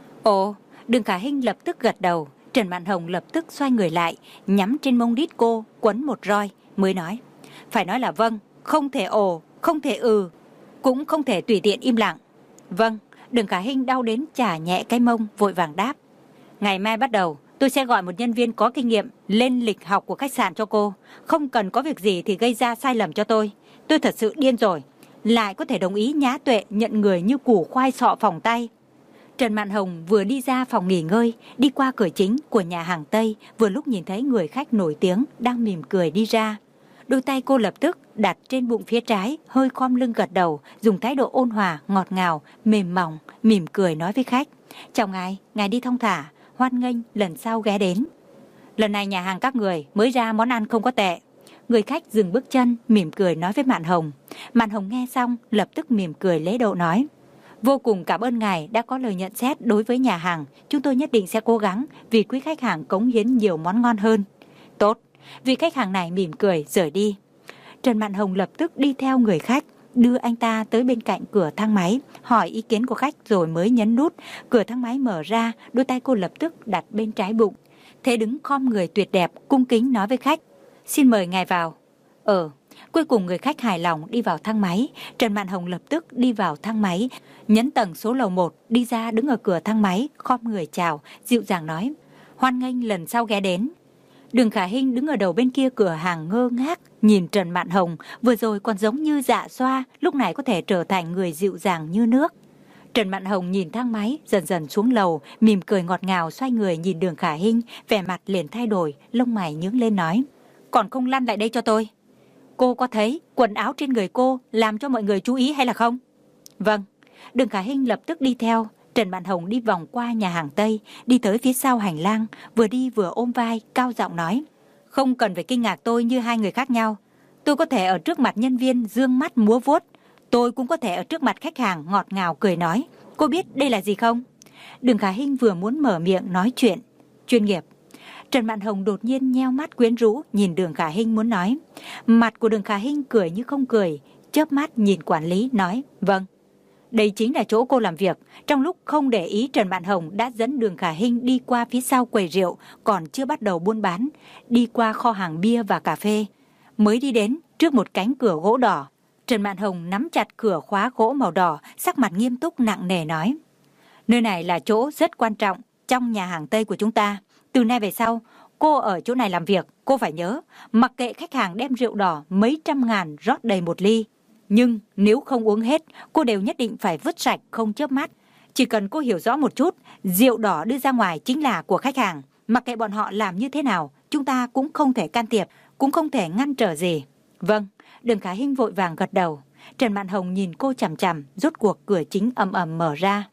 Ồ, Đường Khả Hinh lập tức gật đầu. Trần Mạn Hồng lập tức xoay người lại, nhắm trên mông đít cô, quấn một roi, mới nói: Phải nói là vâng, không thể ồ, không thể ừ, cũng không thể tùy tiện im lặng. Vâng. Đường Khả Hinh đau đến chả nhẹ cái mông, vội vàng đáp: Ngày mai bắt đầu, tôi sẽ gọi một nhân viên có kinh nghiệm lên lịch học của khách sạn cho cô. Không cần có việc gì thì gây ra sai lầm cho tôi. Tôi thật sự điên rồi, lại có thể đồng ý Nhã Tuệ nhận người như củ khoai sọ phỏng tay. Trần Mạn Hồng vừa đi ra phòng nghỉ ngơi, đi qua cửa chính của nhà hàng Tây, vừa lúc nhìn thấy người khách nổi tiếng đang mỉm cười đi ra. Đôi tay cô lập tức đặt trên bụng phía trái, hơi khom lưng gật đầu, dùng thái độ ôn hòa, ngọt ngào, mềm mỏng, mỉm cười nói với khách: Chào ngài, ngài đi thong thả, hoan nghênh lần sau ghé đến. Lần này nhà hàng các người mới ra món ăn không có tệ. Người khách dừng bước chân, mỉm cười nói với Mạn Hồng. Mạn Hồng nghe xong, lập tức mỉm cười lễ độ nói: Vô cùng cảm ơn ngài đã có lời nhận xét đối với nhà hàng. Chúng tôi nhất định sẽ cố gắng vì quý khách hàng cống hiến nhiều món ngon hơn. Tốt. Vị khách hàng này mỉm cười rời đi. Trần Mạn Hồng lập tức đi theo người khách, đưa anh ta tới bên cạnh cửa thang máy, hỏi ý kiến của khách rồi mới nhấn nút. Cửa thang máy mở ra, đôi tay cô lập tức đặt bên trái bụng. Thế đứng khom người tuyệt đẹp, cung kính nói với khách: Xin mời ngài vào. Ờ. Cuối cùng người khách hài lòng đi vào thang máy. Trần Mạn Hồng lập tức đi vào thang máy, nhấn tầng số lầu một, đi ra đứng ở cửa thang máy, khom người chào, dịu dàng nói: Hoan nghênh lần sau ghé đến. Đường Khả Hinh đứng ở đầu bên kia cửa hàng ngơ ngác, nhìn Trần Mạn Hồng, vừa rồi còn giống như dạ xoa, lúc này có thể trở thành người dịu dàng như nước. Trần Mạn Hồng nhìn thang máy, dần dần xuống lầu, mỉm cười ngọt ngào, xoay người nhìn Đường Khả Hinh, vẻ mặt liền thay đổi, lông mày nhướng lên nói: Còn không lăn lại đây cho tôi. Cô có thấy quần áo trên người cô làm cho mọi người chú ý hay là không? Vâng. Đường Khả Hinh lập tức đi theo. Trần Mạn Hồng đi vòng qua nhà hàng Tây, đi tới phía sau hành lang, vừa đi vừa ôm vai, cao giọng nói: Không cần phải kinh ngạc tôi như hai người khác nhau. Tôi có thể ở trước mặt nhân viên dương mắt múa vuốt, tôi cũng có thể ở trước mặt khách hàng ngọt ngào cười nói. Cô biết đây là gì không? Đường Khả Hinh vừa muốn mở miệng nói chuyện chuyên nghiệp, Trần Mạn Hồng đột nhiên nheo mắt quyến rũ nhìn Đường Khả Hinh muốn nói. Mặt của Đường Khả Hinh cười như không cười, chớp mắt nhìn quản lý nói: Vâng. Đây chính là chỗ cô làm việc. Trong lúc không để ý, Trần Mạn Hồng đã dẫn Đường Khả Hinh đi qua phía sau quầy rượu, còn chưa bắt đầu buôn bán, đi qua kho hàng bia và cà phê. Mới đi đến trước một cánh cửa gỗ đỏ, Trần Mạn Hồng nắm chặt cửa khóa gỗ màu đỏ, sắc mặt nghiêm túc nặng nề nói: Nơi này là chỗ rất quan trọng trong nhà hàng Tây của chúng ta. Từ nay về sau, cô ở chỗ này làm việc, cô phải nhớ, mặc kệ khách hàng đem rượu đỏ mấy trăm ngàn rót đầy một ly, nhưng nếu không uống hết, cô đều nhất định phải vứt sạch không chớp mắt. Chỉ cần cô hiểu rõ một chút, rượu đỏ đưa ra ngoài chính là của khách hàng. Mặc kệ bọn họ làm như thế nào, chúng ta cũng không thể can thiệp, cũng không thể ngăn trở gì. Vâng. Đường Khả Hinh vội vàng gật đầu. Trần Mạn Hồng nhìn cô chằm chằm, rốt cuộc cửa chính ầm ầm mở ra.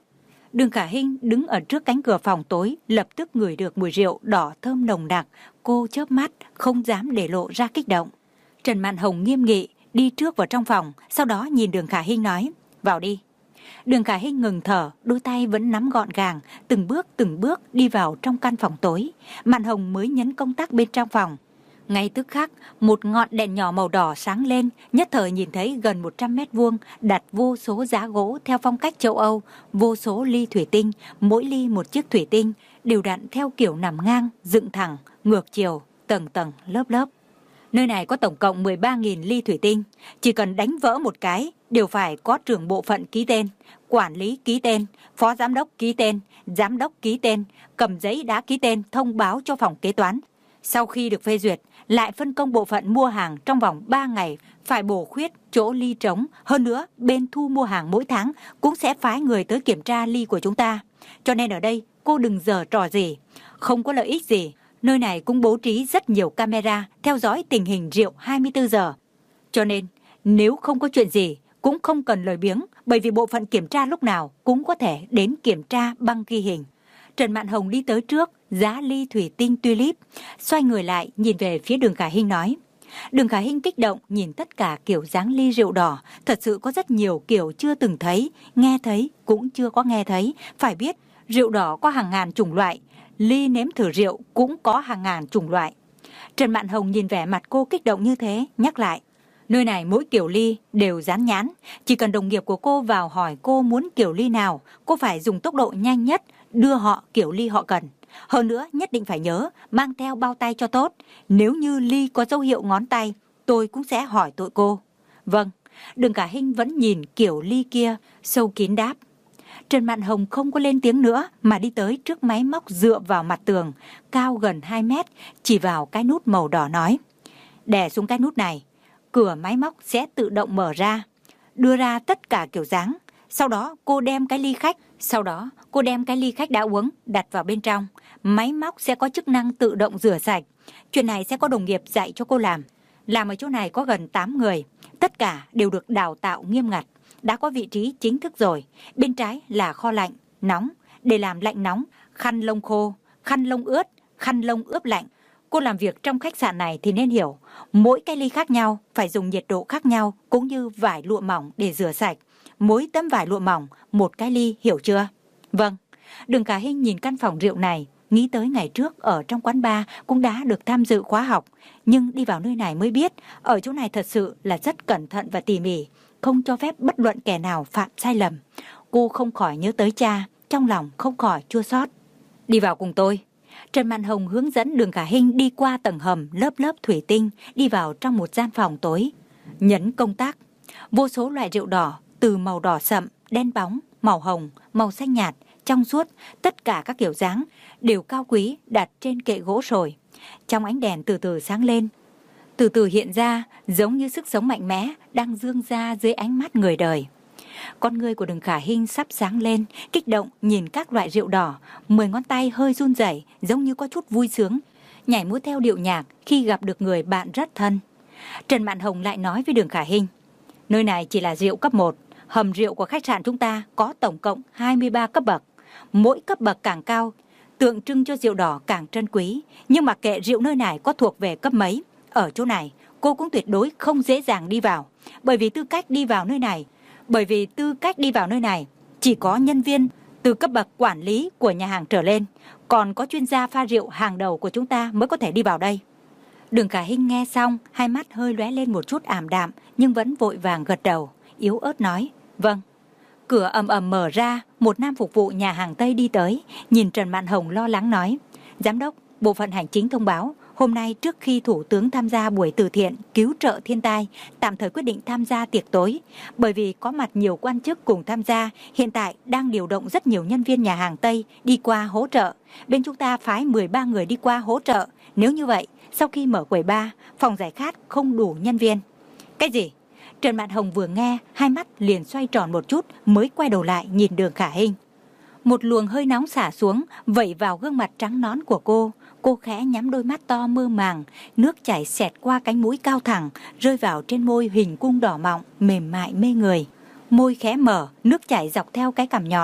Đường Khả Hinh đứng ở trước cánh cửa phòng tối, lập tức ngửi được mùi rượu đỏ thơm nồng nặc. Cô chớp mắt, không dám để lộ ra kích động. Trần Mạn Hồng nghiêm nghị, đi trước vào trong phòng, sau đó nhìn Đường Khả Hinh nói, vào đi. Đường Khả Hinh ngừng thở, đôi tay vẫn nắm gọn gàng, từng bước từng bước đi vào trong căn phòng tối. Mạn Hồng mới nhấn công tắc bên trong phòng. Ngay tức khắc, một ngọn đèn nhỏ màu đỏ sáng lên, nhất thời nhìn thấy gần một trăm mét vuông, đặt vô số giá gỗ theo phong cách châu Âu, vô số ly thủy tinh, mỗi ly một chiếc thủy tinh, đều đặn theo kiểu nằm ngang, dựng thẳng, ngược chiều, tầng tầng, lớp lớp. Nơi này có tổng cộng mười ba nghìn ly thủy tinh, chỉ cần đánh vỡ một cái, đều phải có trưởng bộ phận ký tên, quản lý ký tên, phó giám đốc ký tên, giám đốc ký tên, cầm giấy đã ký tên thông báo cho phòng kế toán. Sau khi được phê duyệt, lại phân công bộ phận mua hàng trong vòng ba ngày phải bổ khuyết chỗ ly trống. Hơn nữa, bên thu mua hàng mỗi tháng cũng sẽ phái người tới kiểm tra ly của chúng ta. Cho nên ở đây cô đừng giở trò gì, không có lợi ích gì. Nơi này cũng bố trí rất nhiều camera theo dõi tình hình rượu hai mươi tư giờ. Cho nên, nếu không có chuyện gì, cũng không cần lời biếng, bởi vì bộ phận kiểm tra lúc nào cũng có thể đến kiểm tra băng ghi hình. Trần Mạn Hồng đi tới trước, giá ly thủy tinh tulip, xoay người lại nhìn về phía Đường Khả Hinh nói. Đường Khả Hinh kích động nhìn tất cả kiểu dáng ly rượu đỏ, thật sự có rất nhiều kiểu chưa từng thấy, nghe thấy cũng chưa có nghe thấy. Phải biết, rượu đỏ có hàng ngàn chủng loại, ly nếm thử rượu cũng có hàng ngàn chủng loại. Trần Mạn Hồng nhìn vẻ mặt cô kích động như thế, nhắc lại. Nơi này mỗi kiểu ly đều dán nhãn, chỉ cần đồng nghiệp của cô vào hỏi cô muốn kiểu ly nào, cô phải dùng tốc độ nhanh nhất đưa họ kiểu ly họ cần. Hơn nữa nhất định phải nhớ mang theo bao tay cho tốt. Nếu như ly có dấu hiệu ngón tay, tôi cũng sẽ hỏi tội cô. Vâng. Đường Khả Hinh vẫn nhìn kiểu ly kia, sâu kín đáp. Trần Mạn Hồng không có lên tiếng nữa mà đi tới trước máy móc dựa vào mặt tường, cao gần hai mét, chỉ vào cái nút màu đỏ nói. Đè xuống cái nút này, cửa máy móc sẽ tự động mở ra, đưa ra tất cả kiểu dáng. Sau đó cô đem cái ly khách, sau đó cô đem cái ly khách đã uống đặt vào bên trong. Máy móc sẽ có chức năng tự động rửa sạch. Chuyện này sẽ có đồng nghiệp dạy cho cô làm. Làm ở chỗ này có gần tám người, tất cả đều được đào tạo nghiêm ngặt, đã có vị trí chính thức rồi. Bên trái là kho lạnh, nóng, để làm lạnh nóng, khăn lông khô, khăn lông ướt, khăn lông ướp lạnh. Cô làm việc trong khách sạn này thì nên hiểu, mỗi cái ly khác nhau phải dùng nhiệt độ khác nhau, cũng như vải lụa mỏng để rửa sạch. Mỗi tấm vải lụa mỏng, một cái ly, hiểu chưa? Vâng. Đường Khả Hinh nhìn căn phòng rượu này, nghĩ tới ngày trước ở trong quán bar cũng đã được tham dự khóa học. Nhưng đi vào nơi này mới biết, ở chỗ này thật sự là rất cẩn thận và tỉ mỉ, không cho phép bất luận kẻ nào phạm sai lầm. Cô không khỏi nhớ tới cha, trong lòng không khỏi chua xót. Đi vào cùng tôi. Trần Mạn Hồng hướng dẫn Đường Khả Hinh đi qua tầng hầm lớp lớp thủy tinh, đi vào trong một gian phòng tối. Nhấn công tắc. Vô số loại rượu đỏ, từ màu đỏ sậm, đen bóng, màu hồng, màu xanh nhạt, trong suốt, tất cả các kiểu dáng, đều cao quý đặt trên kệ gỗ sồi. Trong ánh đèn từ từ sáng lên, từ từ hiện ra, giống như sức sống mạnh mẽ đang dương ra dưới ánh mắt người đời. Con người của Đường Khả Hinh sắp sáng lên, kích động nhìn các loại rượu đỏ, mười ngón tay hơi run rẩy, giống như có chút vui sướng, nhảy múa theo điệu nhạc khi gặp được người bạn rất thân. Trần Mạn Hồng lại nói với Đường Khả Hinh, nơi này chỉ là rượu cấp một, hầm rượu của khách sạn chúng ta có tổng cộng hai mươi ba cấp bậc. Mỗi cấp bậc càng cao, tượng trưng cho rượu đỏ càng trân quý. Nhưng mà kệ rượu nơi này có thuộc về cấp mấy, ở chỗ này cô cũng tuyệt đối không dễ dàng đi vào. Bởi vì tư cách đi vào nơi này, bởi vì tư cách đi vào nơi này chỉ có nhân viên từ cấp bậc quản lý của nhà hàng trở lên, còn có chuyên gia pha rượu hàng đầu của chúng ta mới có thể đi vào đây. Đường Khả Hinh nghe xong, hai mắt hơi lóe lên một chút ảm đạm, nhưng vẫn vội vàng gật đầu, yếu ớt nói, vâng. Cửa ầm ầm mở ra, một nam phục vụ nhà hàng Tây đi tới, nhìn Trần Mạn Hồng lo lắng nói, giám đốc, bộ phận hành chính thông báo, hôm nay trước khi Thủ tướng tham gia buổi từ thiện cứu trợ thiên tai, tạm thời quyết định tham gia tiệc tối. Bởi vì có mặt nhiều quan chức cùng tham gia, hiện tại đang điều động rất nhiều nhân viên nhà hàng Tây đi qua hỗ trợ. Bên chúng ta phái mười ba người đi qua hỗ trợ. Nếu như vậy, sau khi mở quầy bar, phòng giải khát không đủ nhân viên. Cái gì? Trần Mạn Hồng vừa nghe, hai mắt liền xoay tròn một chút mới quay đầu lại nhìn Đường Khả Hinh. Một luồng hơi nóng xả xuống, vẩy vào gương mặt trắng nõn của cô. Cô khẽ nhắm đôi mắt to mơ màng, nước chảy xẹt qua cánh mũi cao thẳng, rơi vào trên môi hình cung đỏ mọng, mềm mại mê người. Môi khẽ mở, nước chảy dọc theo cái cằm nhọn.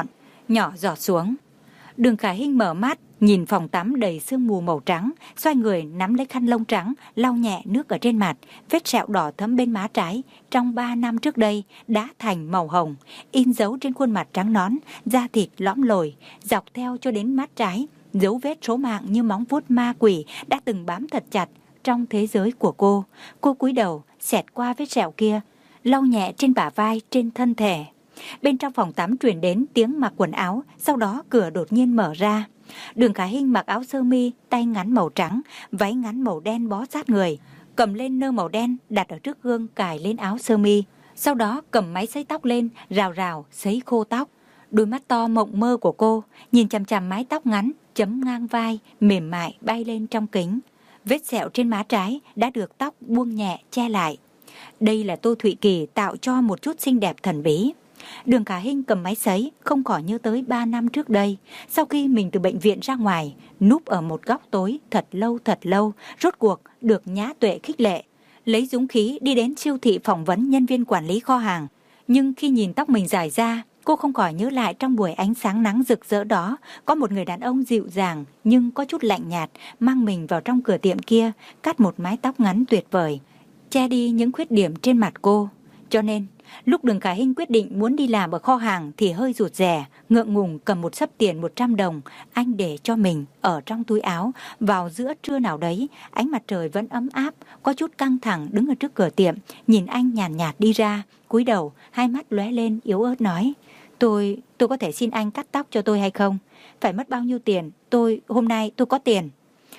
nhỏ giọt xuống. Đường Khải Hinh mở mắt, nhìn phòng tắm đầy sương mù màu trắng, xoay người nắm lấy khăn lông trắng, lau nhẹ nước ở trên mặt. Vết sẹo đỏ thấm bên má trái, trong ba năm trước đây đã thành màu hồng, in dấu trên khuôn mặt trắng nõn, da thịt lõm lồi, dọc theo cho đến mắt trái. Dấu vết số mạng như móng vuốt ma quỷ đã từng bám thật chặt trong thế giới của cô. Cô cúi đầu, xẹt qua vết sẹo kia, lau nhẹ trên bả vai, trên thân thể. Bên trong phòng tắm truyền đến tiếng mặc quần áo, sau đó cửa đột nhiên mở ra. Đường Khải Hinh mặc áo sơ mi, tay ngắn màu trắng, váy ngắn màu đen bó sát người, cầm lên nơ màu đen đặt ở trước gương cài lên áo sơ mi. Sau đó cầm máy sấy tóc lên, rào rào sấy khô tóc. Đôi mắt to mộng mơ của cô nhìn chằm chằm mái tóc ngắn chấm ngang vai, mềm mại bay lên trong kính. Vết sẹo trên má trái đã được tóc buông nhẹ che lại. Đây là Tô Thụy Kỳ tạo cho một chút xinh đẹp thần bí. Đường Khải Hinh cầm máy sấy, không khỏi nhớ tới ba năm trước đây, sau khi mình từ bệnh viện ra ngoài, núp ở một góc tối thật lâu thật lâu, rốt cuộc được Nhã Tuệ khích lệ, lấy dũng khí đi đến siêu thị phỏng vấn nhân viên quản lý kho hàng. Nhưng khi nhìn tóc mình dài ra, cô không khỏi nhớ lại trong buổi ánh sáng nắng rực rỡ đó, có một người đàn ông dịu dàng nhưng có chút lạnh nhạt mang mình vào trong cửa tiệm kia, cắt một mái tóc ngắn tuyệt vời, che đi những khuyết điểm trên mặt cô. Cho nên lúc Đường Khải Hinh quyết định muốn đi làm ở kho hàng thì hơi rụt rè, ngượng ngùng cầm một xấp tiền một trăm đồng anh để cho mình ở trong túi áo. Vào giữa trưa nào đấy, ánh mặt trời vẫn ấm áp, có chút căng thẳng đứng ở trước cửa tiệm, nhìn anh nhàn nhạt, nhạt đi ra, cúi đầu, hai mắt lóe lên yếu ớt nói: Tôi, tôi có thể xin anh cắt tóc cho tôi hay không? Phải mất bao nhiêu tiền? Tôi, hôm nay tôi có tiền.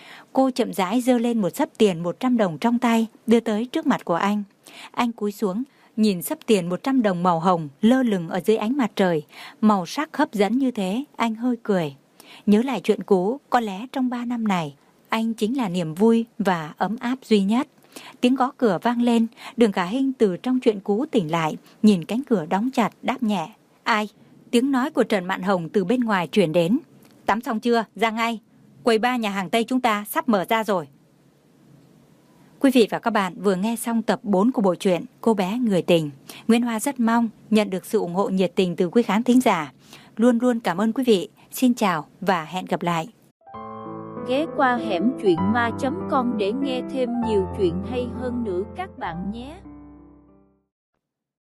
Cô chậm rãi giơ lên một xấp tiền một trăm đồng trong tay, đưa tới trước mặt của anh. Anh cúi xuống, nhìn xấp tiền một trăm đồng màu hồng lơ lửng ở dưới ánh mặt trời, màu sắc hấp dẫn như thế, anh hơi cười. Nhớ lại chuyện cũ, có lẽ trong ba năm này, anh chính là niềm vui và ấm áp duy nhất. Tiếng gõ cửa vang lên, Đường Khải Hinh từ trong chuyện cũ tỉnh lại, nhìn cánh cửa đóng chặt, đáp nhẹ: Ai? Tiếng nói của Trần Mạn Hồng từ bên ngoài truyền đến: Tắm xong chưa? Ra ngay. Quầy bar nhà hàng Tây chúng ta sắp mở ra rồi. Quý vị và các bạn vừa nghe xong tập bốn của bộ truyện Cô bé người tình. Nguyễn Hoa rất mong nhận được sự ủng hộ nhiệt tình từ quý khán thính giả. Luôn luôn cảm ơn quý vị. Xin chào và hẹn gặp lại. Ghé qua hẻm truyện ma chấm com để nghe thêm nhiều chuyện hay hơn nữa các bạn nhé.